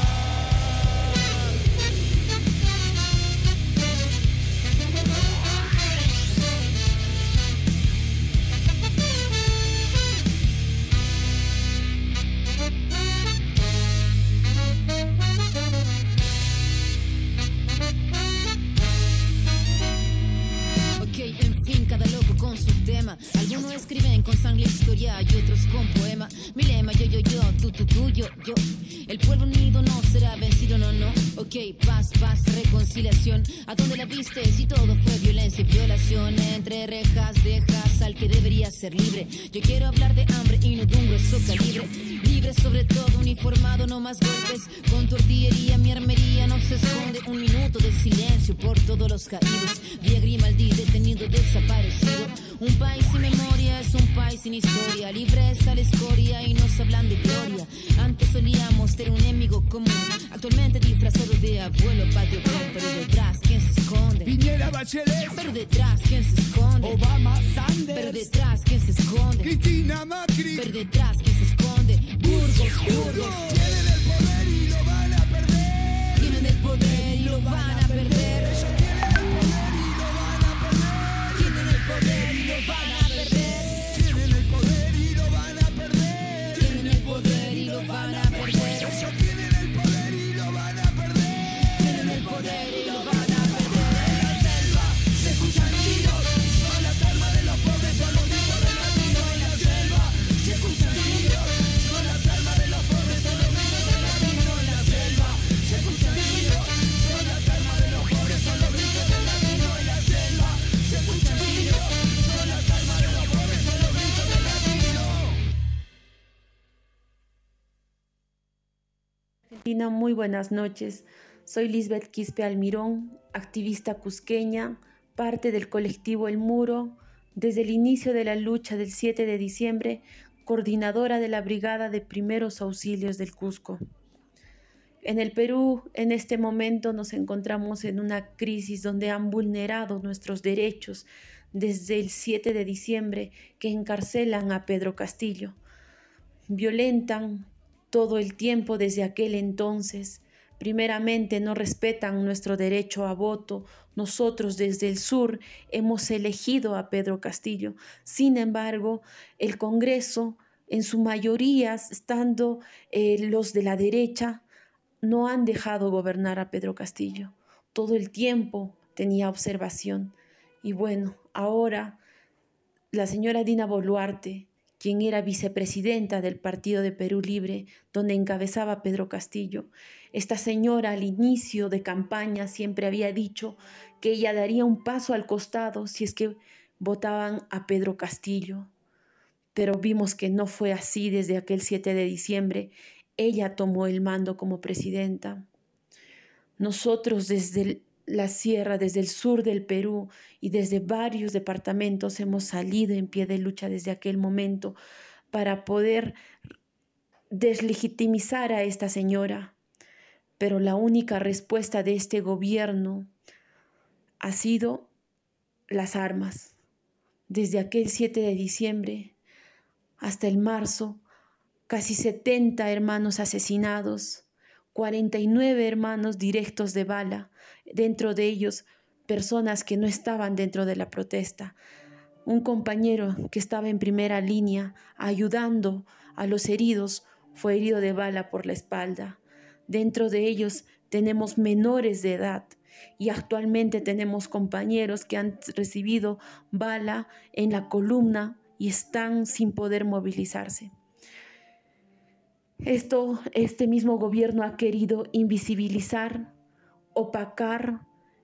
Algunos escriben con sangre historia y otros con poema. Mi lema, yo, yo, yo, tú, tú, tú, yo, yo. El pueblo unido no será vencido, no, no. Ok, paz, paz, reconciliación. ¿A dónde la viste? Si todo fue violencia y violación. Entre rejas dejas al que debería ser libre. Yo quiero hablar de hambre y no de un grueso calibre. Libre sobre todo, uniformado, no más golpes. Con tu artillería, mi armería no se esconde. Un minuto de silencio por todos los caídos. Vía Grimaldi, detenido, desaparecido. Un país sin memoria es un país sin historia. Libre está la escoria y nos hablan de gloria. Antes solíamos tener un enemigo común. Actualmente disfrazado de abuelo patrio. Pero detrás, ¿quién se esconde? Piñera, Bachelet. Pero detrás, ¿quién se esconde? Obama, Sanders. Pero detrás, ¿quién se esconde? Cristina, Macri. Pero detrás, ¿quién se esconde? Burgos, Burgos. Tienen el poder y lo van a perder. Tienen el poder y lo van a perder. Tienen el poder y lo van a perder. Tienen el poder y lo van a perder. Tienen el poder y lo van a perder. Ellos tienen el poder y lo van a perder. Tienen el poder y lo van a perder. En la selva se escuchan tiros. Son las armas de los pobres, son los gritos de los latinos. En la selva se escuchan tiros. Son las armas de los pobres, son los Argentina, muy buenas noches. Soy Lisbeth Quispe Almirón, activista cusqueña, parte del colectivo El Muro, desde el inicio de la lucha del siete de diciembre, coordinadora de la Brigada de Primeros Auxilios del Cusco. En el Perú, en este momento, nos encontramos en una crisis donde han vulnerado nuestros derechos desde el siete de diciembre, que encarcelan a Pedro Castillo. Violentan todo el tiempo desde aquel entonces. Primeramente, no respetan nuestro derecho a voto. Nosotros desde el sur hemos elegido a Pedro Castillo. Sin embargo, el Congreso, en su mayoría, estando eh, los de la derecha, no han dejado gobernar a Pedro Castillo. Todo el tiempo tenía observación. Y bueno, ahora la señora Dina Boluarte, quien era vicepresidenta del Partido de Perú Libre, donde encabezaba Pedro Castillo, esta señora al inicio de campaña siempre había dicho que ella daría un paso al costado si es que votaban a Pedro Castillo. Pero vimos que no fue así desde aquel siete de diciembre. Ella tomó el mando como presidenta. Nosotros desde el la sierra, desde el sur del Perú y desde varios departamentos hemos salido en pie de lucha desde aquel momento para poder deslegitimizar a esta señora. Pero la única respuesta de este gobierno ha sido las armas. Desde aquel siete de diciembre hasta el marzo, casi setenta hermanos asesinados, cuarenta y nueve hermanos directos de bala, dentro de ellos personas que no estaban dentro de la protesta. Un compañero que estaba en primera línea ayudando a los heridos fue herido de bala por la espalda. Dentro de ellos tenemos menores de edad y actualmente tenemos compañeros que han recibido bala en la columna y están sin poder movilizarse. Esto, este mismo gobierno ha querido invisibilizar, opacar,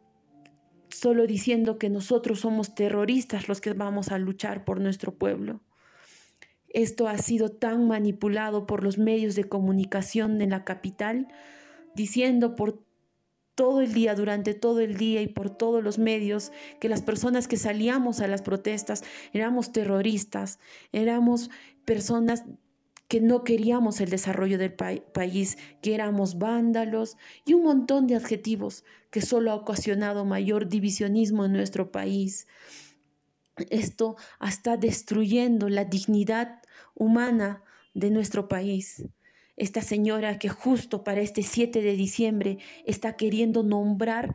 solo diciendo que nosotros somos terroristas los que vamos a luchar por nuestro pueblo. Esto ha sido tan manipulado por los medios de comunicación en la capital, diciendo por todo el día, durante todo el día y por todos los medios, que las personas que salíamos a las protestas éramos terroristas, éramos personas que no queríamos el desarrollo del pa- país, que éramos vándalos y un montón de adjetivos que solo ha ocasionado mayor divisionismo en nuestro país. Esto está destruyendo la dignidad humana de nuestro país. Esta señora que justo para este siete de diciembre está queriendo nombrar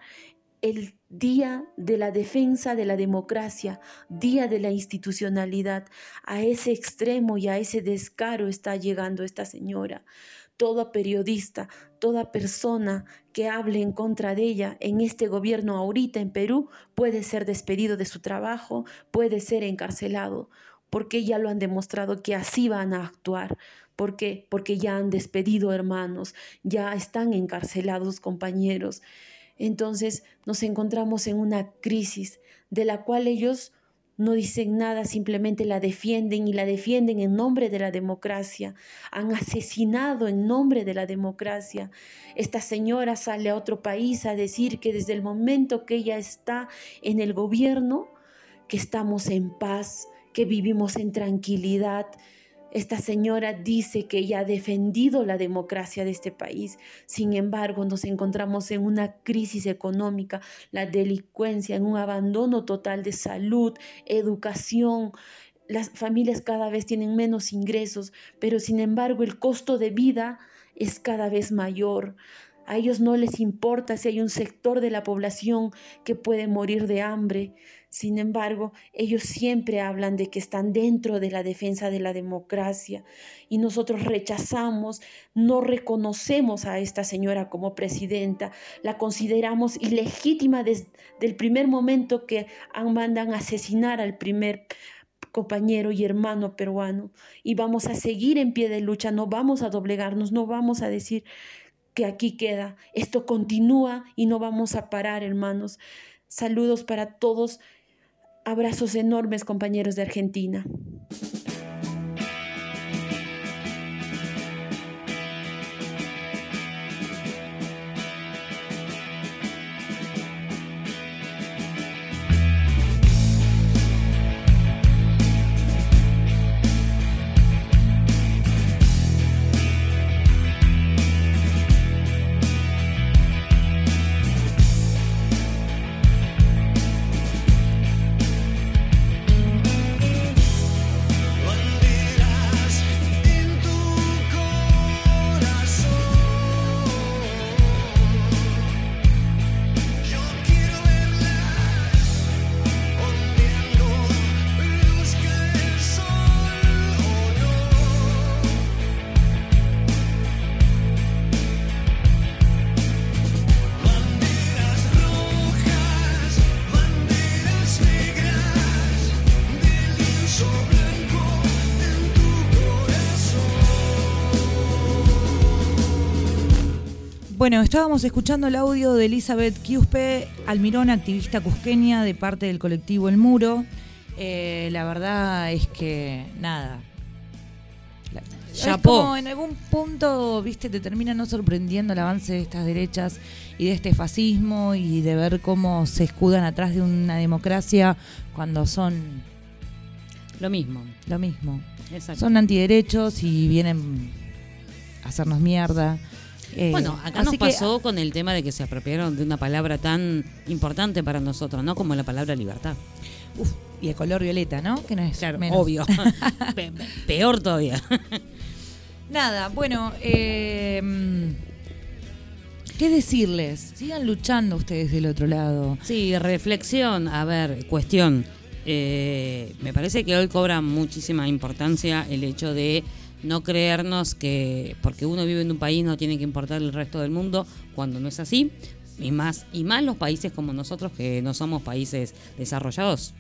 el Día de la Defensa de la Democracia, Día de la Institucionalidad. A ese extremo y a ese descaro está llegando esta señora. Todo periodista, toda persona que hable en contra de ella en este gobierno ahorita en Perú puede ser despedido de su trabajo, puede ser encarcelado, porque ya lo han demostrado que así van a actuar. ¿Por qué? Porque ya han despedido hermanos, ya están encarcelados compañeros. Entonces nos encontramos en una crisis de la cual ellos no dicen nada, simplemente la defienden y la defienden en nombre de la democracia. Han asesinado en nombre de la democracia. Esta señora sale a otro país a decir que desde el momento que ella está en el gobierno, que estamos en paz, que vivimos en tranquilidad. Esta señora dice que ella ha defendido la democracia de este país. Sin embargo, nos encontramos en una crisis económica, la delincuencia, en un abandono total de salud, educación. Las familias cada vez tienen menos ingresos, pero sin embargo el costo de vida es cada vez mayor. A ellos no les importa si hay un sector de la población que puede morir de hambre. Sin embargo, ellos siempre hablan de que están dentro de la defensa de la democracia y nosotros rechazamos, no reconocemos a esta señora como presidenta, la consideramos ilegítima desde el primer momento que mandan a asesinar al primer compañero y hermano peruano, y vamos a seguir en pie de lucha, no vamos a doblegarnos, no vamos a decir que aquí queda, esto continúa y no vamos a parar, hermanos. Saludos para todos. Abrazos enormes, compañeros de Argentina. Bueno, estábamos escuchando el audio de Elizabeth Quispe Almirón, activista cusqueña de parte del colectivo El Muro. Eh, la verdad es que, nada. La, es como en algún punto, viste, te termina no sorprendiendo el avance de estas derechas y de este fascismo y de ver cómo se escudan atrás de una democracia cuando son lo mismo. Lo mismo. Exacto. Son antiderechos y vienen a hacernos mierda. Eh, bueno, acá nos pasó que, con el tema de que se apropiaron de una palabra tan importante para nosotros, ¿no? Como la palabra libertad. Uf, y el color violeta, ¿no? Que no es claro, menos. obvio. Pe- peor todavía. Nada, bueno, eh, ¿qué decirles? Sigan luchando ustedes del otro lado. Sí, reflexión, a ver, cuestión. Eh, me parece que hoy cobra muchísima importancia el hecho de no creernos que porque uno vive en un país no tiene que importar el resto del mundo, cuando no es así, y más y más los países como nosotros, que no somos países desarrollados.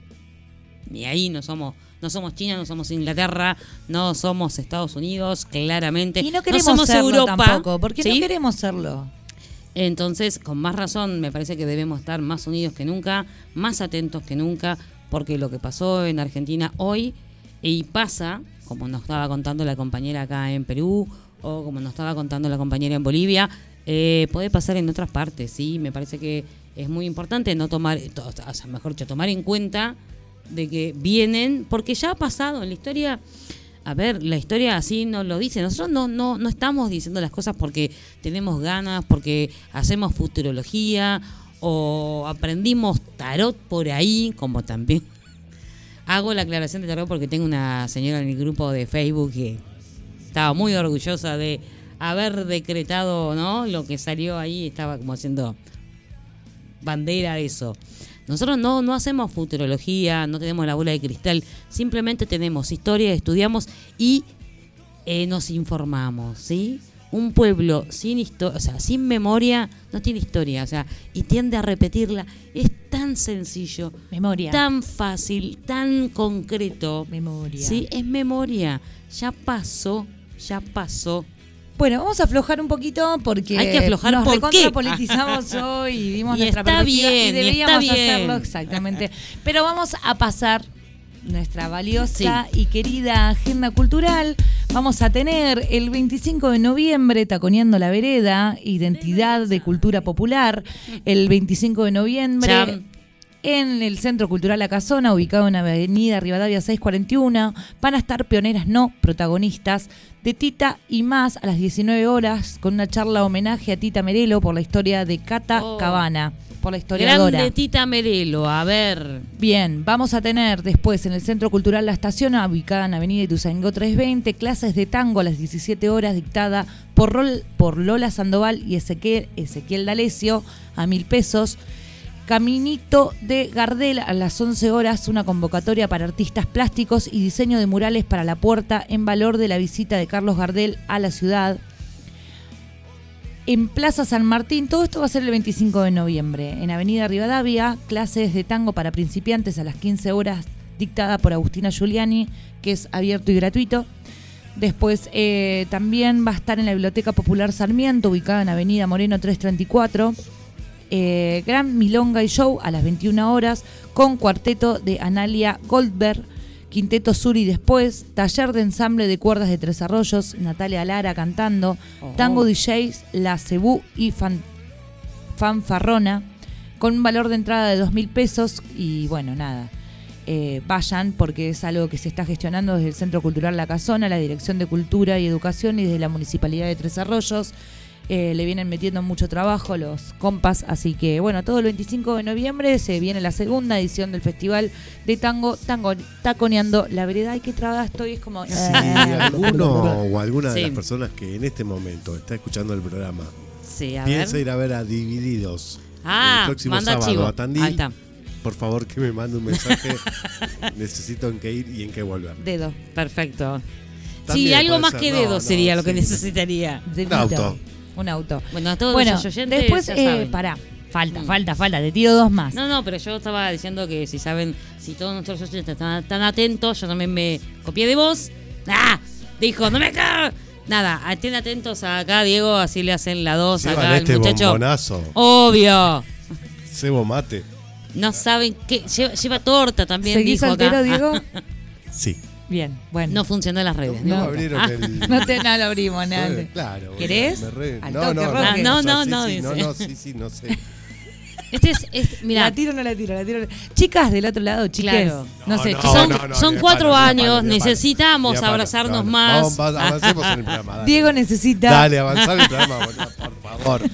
Ni ahí no somos no somos China, no somos Inglaterra, no somos Estados Unidos, claramente. Y no queremos no somos serlo Europa, tampoco, porque ¿sí? no queremos serlo. Entonces, con más razón, me parece que debemos estar más unidos que nunca, más atentos que nunca, porque lo que pasó en Argentina hoy y pasa, como nos estaba contando la compañera acá en Perú, o como nos estaba contando la compañera en Bolivia, eh, puede pasar en otras partes, ¿sí? Me parece que es muy importante no tomar, o sea, mejor dicho, tomar en cuenta de que vienen, porque ya ha pasado en la historia. A ver, la historia así nos lo dice. Nosotros no, no, no estamos diciendo las cosas porque tenemos ganas, porque hacemos futurología o aprendimos tarot por ahí, como también hago la aclaración de tarot porque tengo una señora en el grupo de Facebook que estaba muy orgullosa de haber decretado, ¿no? Lo que salió ahí, estaba como haciendo bandera de eso. Nosotros no, no hacemos futurología, no tenemos la bola de cristal, simplemente tenemos historia, estudiamos y eh, nos informamos, ¿sí? Un pueblo sin historia, o sea, sin memoria, no tiene historia, o sea, y tiende a repetirla. Es tan sencillo, memoria, tan fácil, tan concreto. Memoria. Sí, es memoria. Ya pasó, ya pasó. Bueno, vamos a aflojar un poquito porque hay que aflojar nos ¿por qué? Politizamos hoy y dimos y nuestra está perspectiva bien, y deberíamos y está bien. hacerlo exactamente. Pero vamos a pasar nuestra valiosa sí. y querida agenda cultural. Vamos a tener el veinticinco de noviembre Taconeando la Vereda, Identidad de Cultura Popular. El veinticinco de noviembre Cham. en el Centro Cultural La Casona, ubicado en Avenida Rivadavia seiscientos cuarenta y uno, van a estar pioneras no protagonistas de Tita y más a las diecinueve horas con una charla homenaje a Tita Merelo por la historia de Cata oh. Cabana, por la historiadora. Grande Tita Merelo, a ver. Bien, vamos a tener después en el Centro Cultural La Estación, ubicada en Avenida Ituzaingó trescientos veinte, clases de tango a las diecisiete horas dictada por, Rol, por Lola Sandoval y Ezequiel, Ezequiel D'Alessio a mil pesos. Caminito de Gardel a las once horas, una convocatoria para artistas plásticos y diseño de murales para la puerta en valor de la visita de Carlos Gardel a la ciudad. En Plaza San Martín, todo esto va a ser el veinticinco de noviembre. En Avenida Rivadavia, clases de tango para principiantes a las quince horas, dictada por Agustina Giuliani, que es abierto y gratuito. Después eh, también va a estar en la Biblioteca Popular Sarmiento, ubicada en Avenida Moreno trescientos treinta y cuatro. Eh, Gran Milonga y Show a las veintiuna horas con cuarteto de Analia Goldberg, Quinteto Suri después, taller de ensamble de cuerdas de Tres Arroyos, Natalia Lara cantando, oh. Tango D Js, La Cebú y fan, Fanfarrona, con un valor de entrada de dos mil pesos y bueno, nada, eh, vayan porque es algo que se está gestionando desde el Centro Cultural La Casona, la Dirección de Cultura y Educación y desde la Municipalidad de Tres Arroyos. Eh, le vienen metiendo mucho trabajo los compas, así que bueno, todo el veinticinco de noviembre se viene la segunda edición del Festival de Tango, tango Taconeando la Vereda. Ay, qué trabada estoy, es como... Si alguno o alguna sí. de las personas que en este momento está escuchando el programa sí, a piensa ver. ir a ver a Divididos ah, el próximo manda sábado chivo. a Tandil, Ahí está. por favor que me mande un mensaje. Necesito en qué ir y en qué volver. Dedo. Perfecto. También sí, algo más ser, que no, dedo no, sería sí, lo que sí. necesitaría. Un auto. Un auto. Bueno, a todos bueno, los oyentes después, ya eh, saben. pará, falta, Mm. falta, falta, te tiro dos más. No, no, pero yo estaba diciendo que si saben, si todos nuestros oyentes están tan atentos, yo también me copié de vos. ¡Ah! Dijo, no me cago. nada, estén atentos acá, Diego, así le hacen la dos Llevan acá al este muchacho. bombonazo. Obvio. Cebo mate. No saben qué. Lleva, lleva torta también, ¿Seguís dijo soltero, acá. Diego? Sí. Bien, bueno. No funcionó las redes. No ¿no? abrieron Ah. el... No, te, no lo abrimos, nada. Eh, Claro. ¿Querés? me re- Al No, toque, no, Roque. Ah, no, o sea, no, sí, no, sí, no, dice. no, sí, sí, no sé. Este es, es- mira, La tiro, no la tiro, la tiro. Chicas del otro lado, chiques. Claro. No, No, sé. no, son, no, no, son ni de cuatro palo, ni de años, palo, ni de palo. necesitamos Ni de palo. abrazarnos No, no. más. Vamos, va- avancemos en el programa. Dale. Diego necesita. Dale, avanzar el programa, boludo, por favor.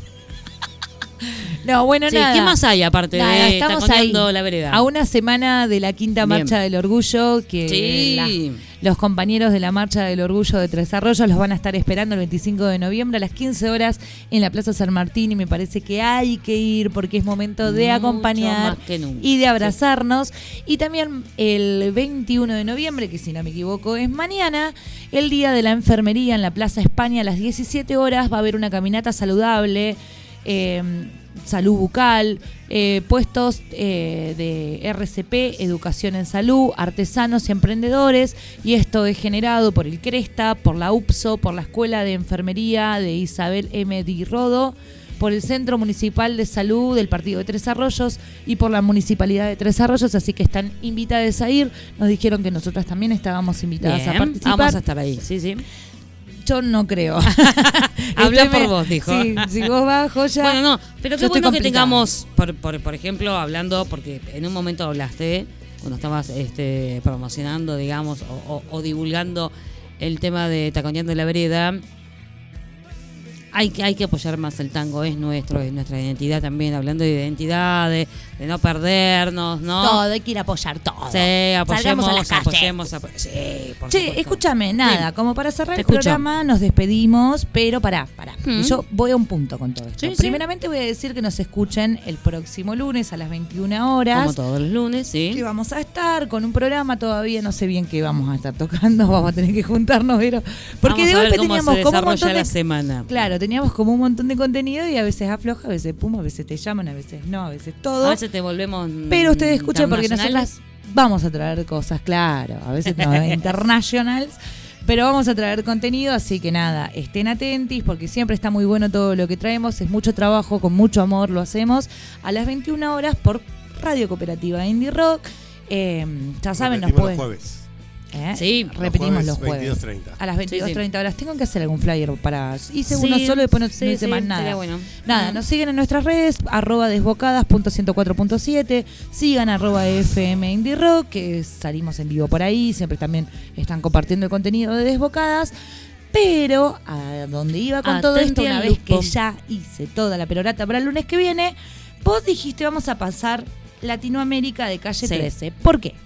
No, bueno, Sí, nada. ¿qué más hay aparte Nada, de estamos taconeando ahí, la vereda? a una semana de la quinta Bien. marcha del orgullo, que Sí. la- los compañeros de la marcha del orgullo de Tres Arroyos los van a estar esperando el veinticinco de noviembre a las quince horas en la Plaza San Martín, y me parece que hay que ir porque es momento de Mucho acompañar más que nunca. y de abrazarnos. Y también el veintiuno de noviembre, que si no me equivoco es mañana, el Día de la Enfermería en la Plaza España a las diecisiete horas va a haber una caminata saludable, eh, salud bucal, eh, puestos eh, de R C P, educación en salud, artesanos y emprendedores, y esto es generado por el CRESTA, por la U P S O, por la Escuela de Enfermería de Isabel M. Di Rodo, por el Centro Municipal de Salud del Partido de Tres Arroyos y por la Municipalidad de Tres Arroyos, así que están invitadas a ir. Nos dijeron que nosotras también estábamos invitadas Bien, a participar. vamos a estar ahí, sí, sí. Yo no creo. Habla Este por me- vos, dijo. Sí, si vos vas, joya. Bueno, no, pero qué yo estoy bueno que complicada. tengamos, por, por, por ejemplo, hablando, porque en un momento hablaste, cuando estabas este, promocionando, digamos, o, o- o divulgando el tema de Taconeando la Vereda. Hay que, hay que apoyar más el tango, es nuestro, es nuestra identidad también, hablando de identidad, de, de no perdernos, ¿no? Todo, hay que ir a apoyar todo. Sí, Salgamos apoyemos, a la calle. apoyemos, apo- sí, por Che, supuesto. escúchame, nada, Sí. como para cerrar Te el escucho. programa nos despedimos, pero pará, pará. Mm. Yo voy a un punto con todo esto. Sí, sí. Primeramente voy a decir que nos escuchen el próximo lunes a las veintiuna horas. Como todos los lunes, sí. Que vamos a estar con un programa, todavía no sé bien qué vamos a estar tocando, vamos a tener que juntarnos, pero porque Vamos de a ver golpe cómo teníamos se como un desarrolla montón de la semana. Claro, teníamos como un montón de contenido y a veces afloja, a veces pum, a veces te llaman, a veces no, a veces todo. A veces te volvemos. Pero ustedes escuchen porque internacionales. nosotras vamos a traer cosas, claro, a veces no, internationals, pero vamos a traer contenido, así que nada, estén atentos porque siempre está muy bueno todo lo que traemos, es mucho trabajo, con mucho amor lo hacemos, a las veintiuna horas por Radio Cooperativa Indie Rock. Eh, ya saben, nos Repetimos pueden... los jueves. ¿Eh? Sí, repetimos los los jueves. veintidós treinta. A las veintidós Sí, sí. treinta horas. Tengo que hacer algún flyer para... Hice Sí, uno solo y después no, sí, no hice sí, más estaría nada. bueno. Nada, Mm. nos siguen en nuestras redes, arroba desbocadas punto ciento cuatro punto siete, sigan arroba F M Indie Rock, que salimos en vivo por ahí, siempre también están compartiendo el contenido de Desbocadas. Pero a donde iba con todo Atenti esto, una al vez que lupo. ya hice toda la perorata para el lunes que viene, vos dijiste vamos a pasar Latinoamérica de calle Sí. trece. ¿Por qué?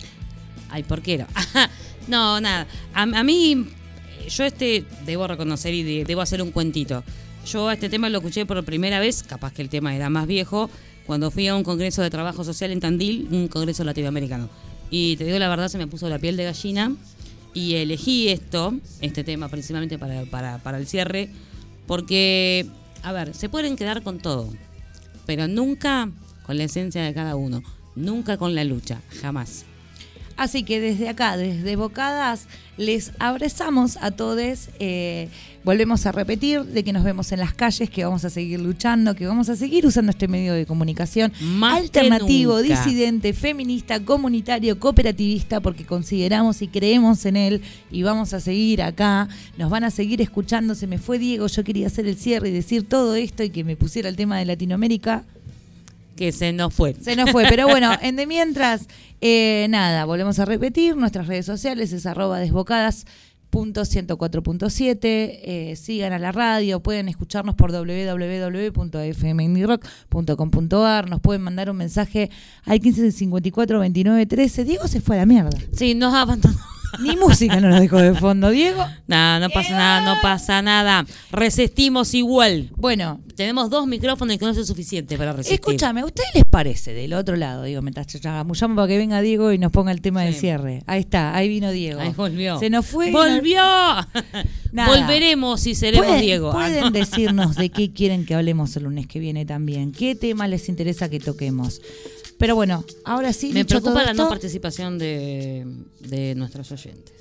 Ay, ¿por qué no? No, nada. A, a mí, yo este, debo reconocer y de- debo hacer un cuentito. Yo a este tema lo escuché por primera vez, capaz que el tema era más viejo, cuando fui a un congreso de trabajo social en Tandil, un congreso latinoamericano. Y te digo la verdad, se me puso la piel de gallina y elegí esto, este tema principalmente para, para, para el cierre, porque, a ver, se pueden quedar con todo, pero nunca con la esencia de cada uno, nunca con la lucha, jamás. Así que desde acá, desde Bocadas, les abrazamos a todos. Eh, volvemos a repetir de que nos vemos en las calles, que vamos a seguir luchando, que vamos a seguir usando este medio de comunicación Más que alternativo, nunca. disidente, feminista, comunitario, cooperativista, porque consideramos y creemos en él y vamos a seguir acá. Nos van a seguir escuchando. Se me fue Diego, yo quería hacer el cierre y decir todo esto y que me pusiera el tema de Latinoamérica. Que se nos fue. Se nos fue, pero bueno, en de mientras, eh, nada, volvemos a repetir, nuestras redes sociales es arroba desbocadas punto ciento cuatro punto siete, eh, sigan a la radio, pueden escucharnos por doble u doble u doble u punto f m indie rock punto com punto a r, nos pueden mandar un mensaje al quince cincuenta y cuatro veintinueve trece. Diego se fue a la mierda. Sí, nos abandonó. Ni música no nos dejó de fondo, Diego. Nada, no pasa nada, no pasa nada. Resistimos igual. Bueno, Tenemos dos micrófonos y con eso es suficiente para resistir. escúchame, ¿a ustedes les parece del otro lado? Digo, mientras chamullamos para que venga Diego y nos ponga el tema Sí. del cierre. Ahí está, ahí vino Diego. Ahí volvió. Se nos fue. y ¡Volvió! Nada. Volveremos y seremos ¿Pueden, Diego. pueden Ah, no. decirnos de qué quieren que hablemos el lunes que viene también. ¿Qué tema les interesa que toquemos? Pero bueno, ahora sí. Me dicho preocupa todo la esto, no participación de, de nuestros oyentes.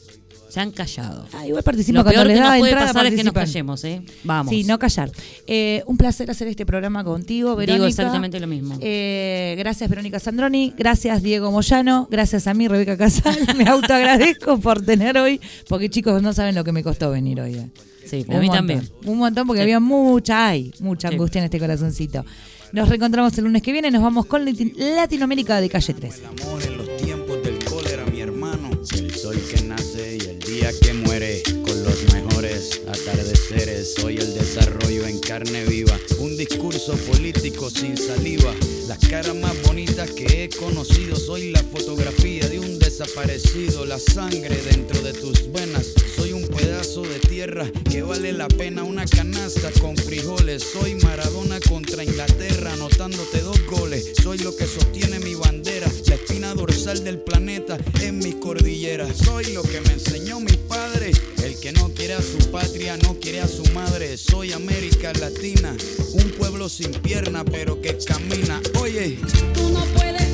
Se han callado. Ah, igual participa Lo cuando peor les que da nos puede entrada, pasar es que nos participan. callemos, ¿eh? Vamos. Sí, no callar. Eh, un placer hacer este programa contigo, Verónica. Digo exactamente lo mismo. Eh, gracias, Verónica Sandroni. Gracias, Diego Moyano. Gracias a mí, Rebeca Casal. Me autoagradezco por tener hoy, porque chicos no saben lo que me costó venir hoy. eh. Sí, Un a mí montón. también. Un montón, porque Sí. había mucha, hay, mucha Sí. angustia en este corazoncito. Nos reencontramos el lunes que viene. Nos vamos con Latin- Latinoamérica de Calle trece. El amor en los tiempos del cólera, mi hermano. El sol que nace y el día que muere, con los mejores atardeceres. Soy el desarrollo en carne viva, un discurso político sin saliva. Las caras más bonitas que he conocido. Soy la fotografía de un desaparecido. La sangre dentro de tus venas. Soy un pedazo de tierra que vale la pena una canasta con frijoles. Soy Maradona contra Inglaterra, anotándote dos goles. Soy lo que sostiene mi bandera, la espina dorsal del planeta en mis cordilleras. Soy lo que me enseñó mi padre, el que no quiere a su patria, no quiere a su madre. Soy América Latina, un pueblo sin pierna pero que camina. Oye, Tú no puedes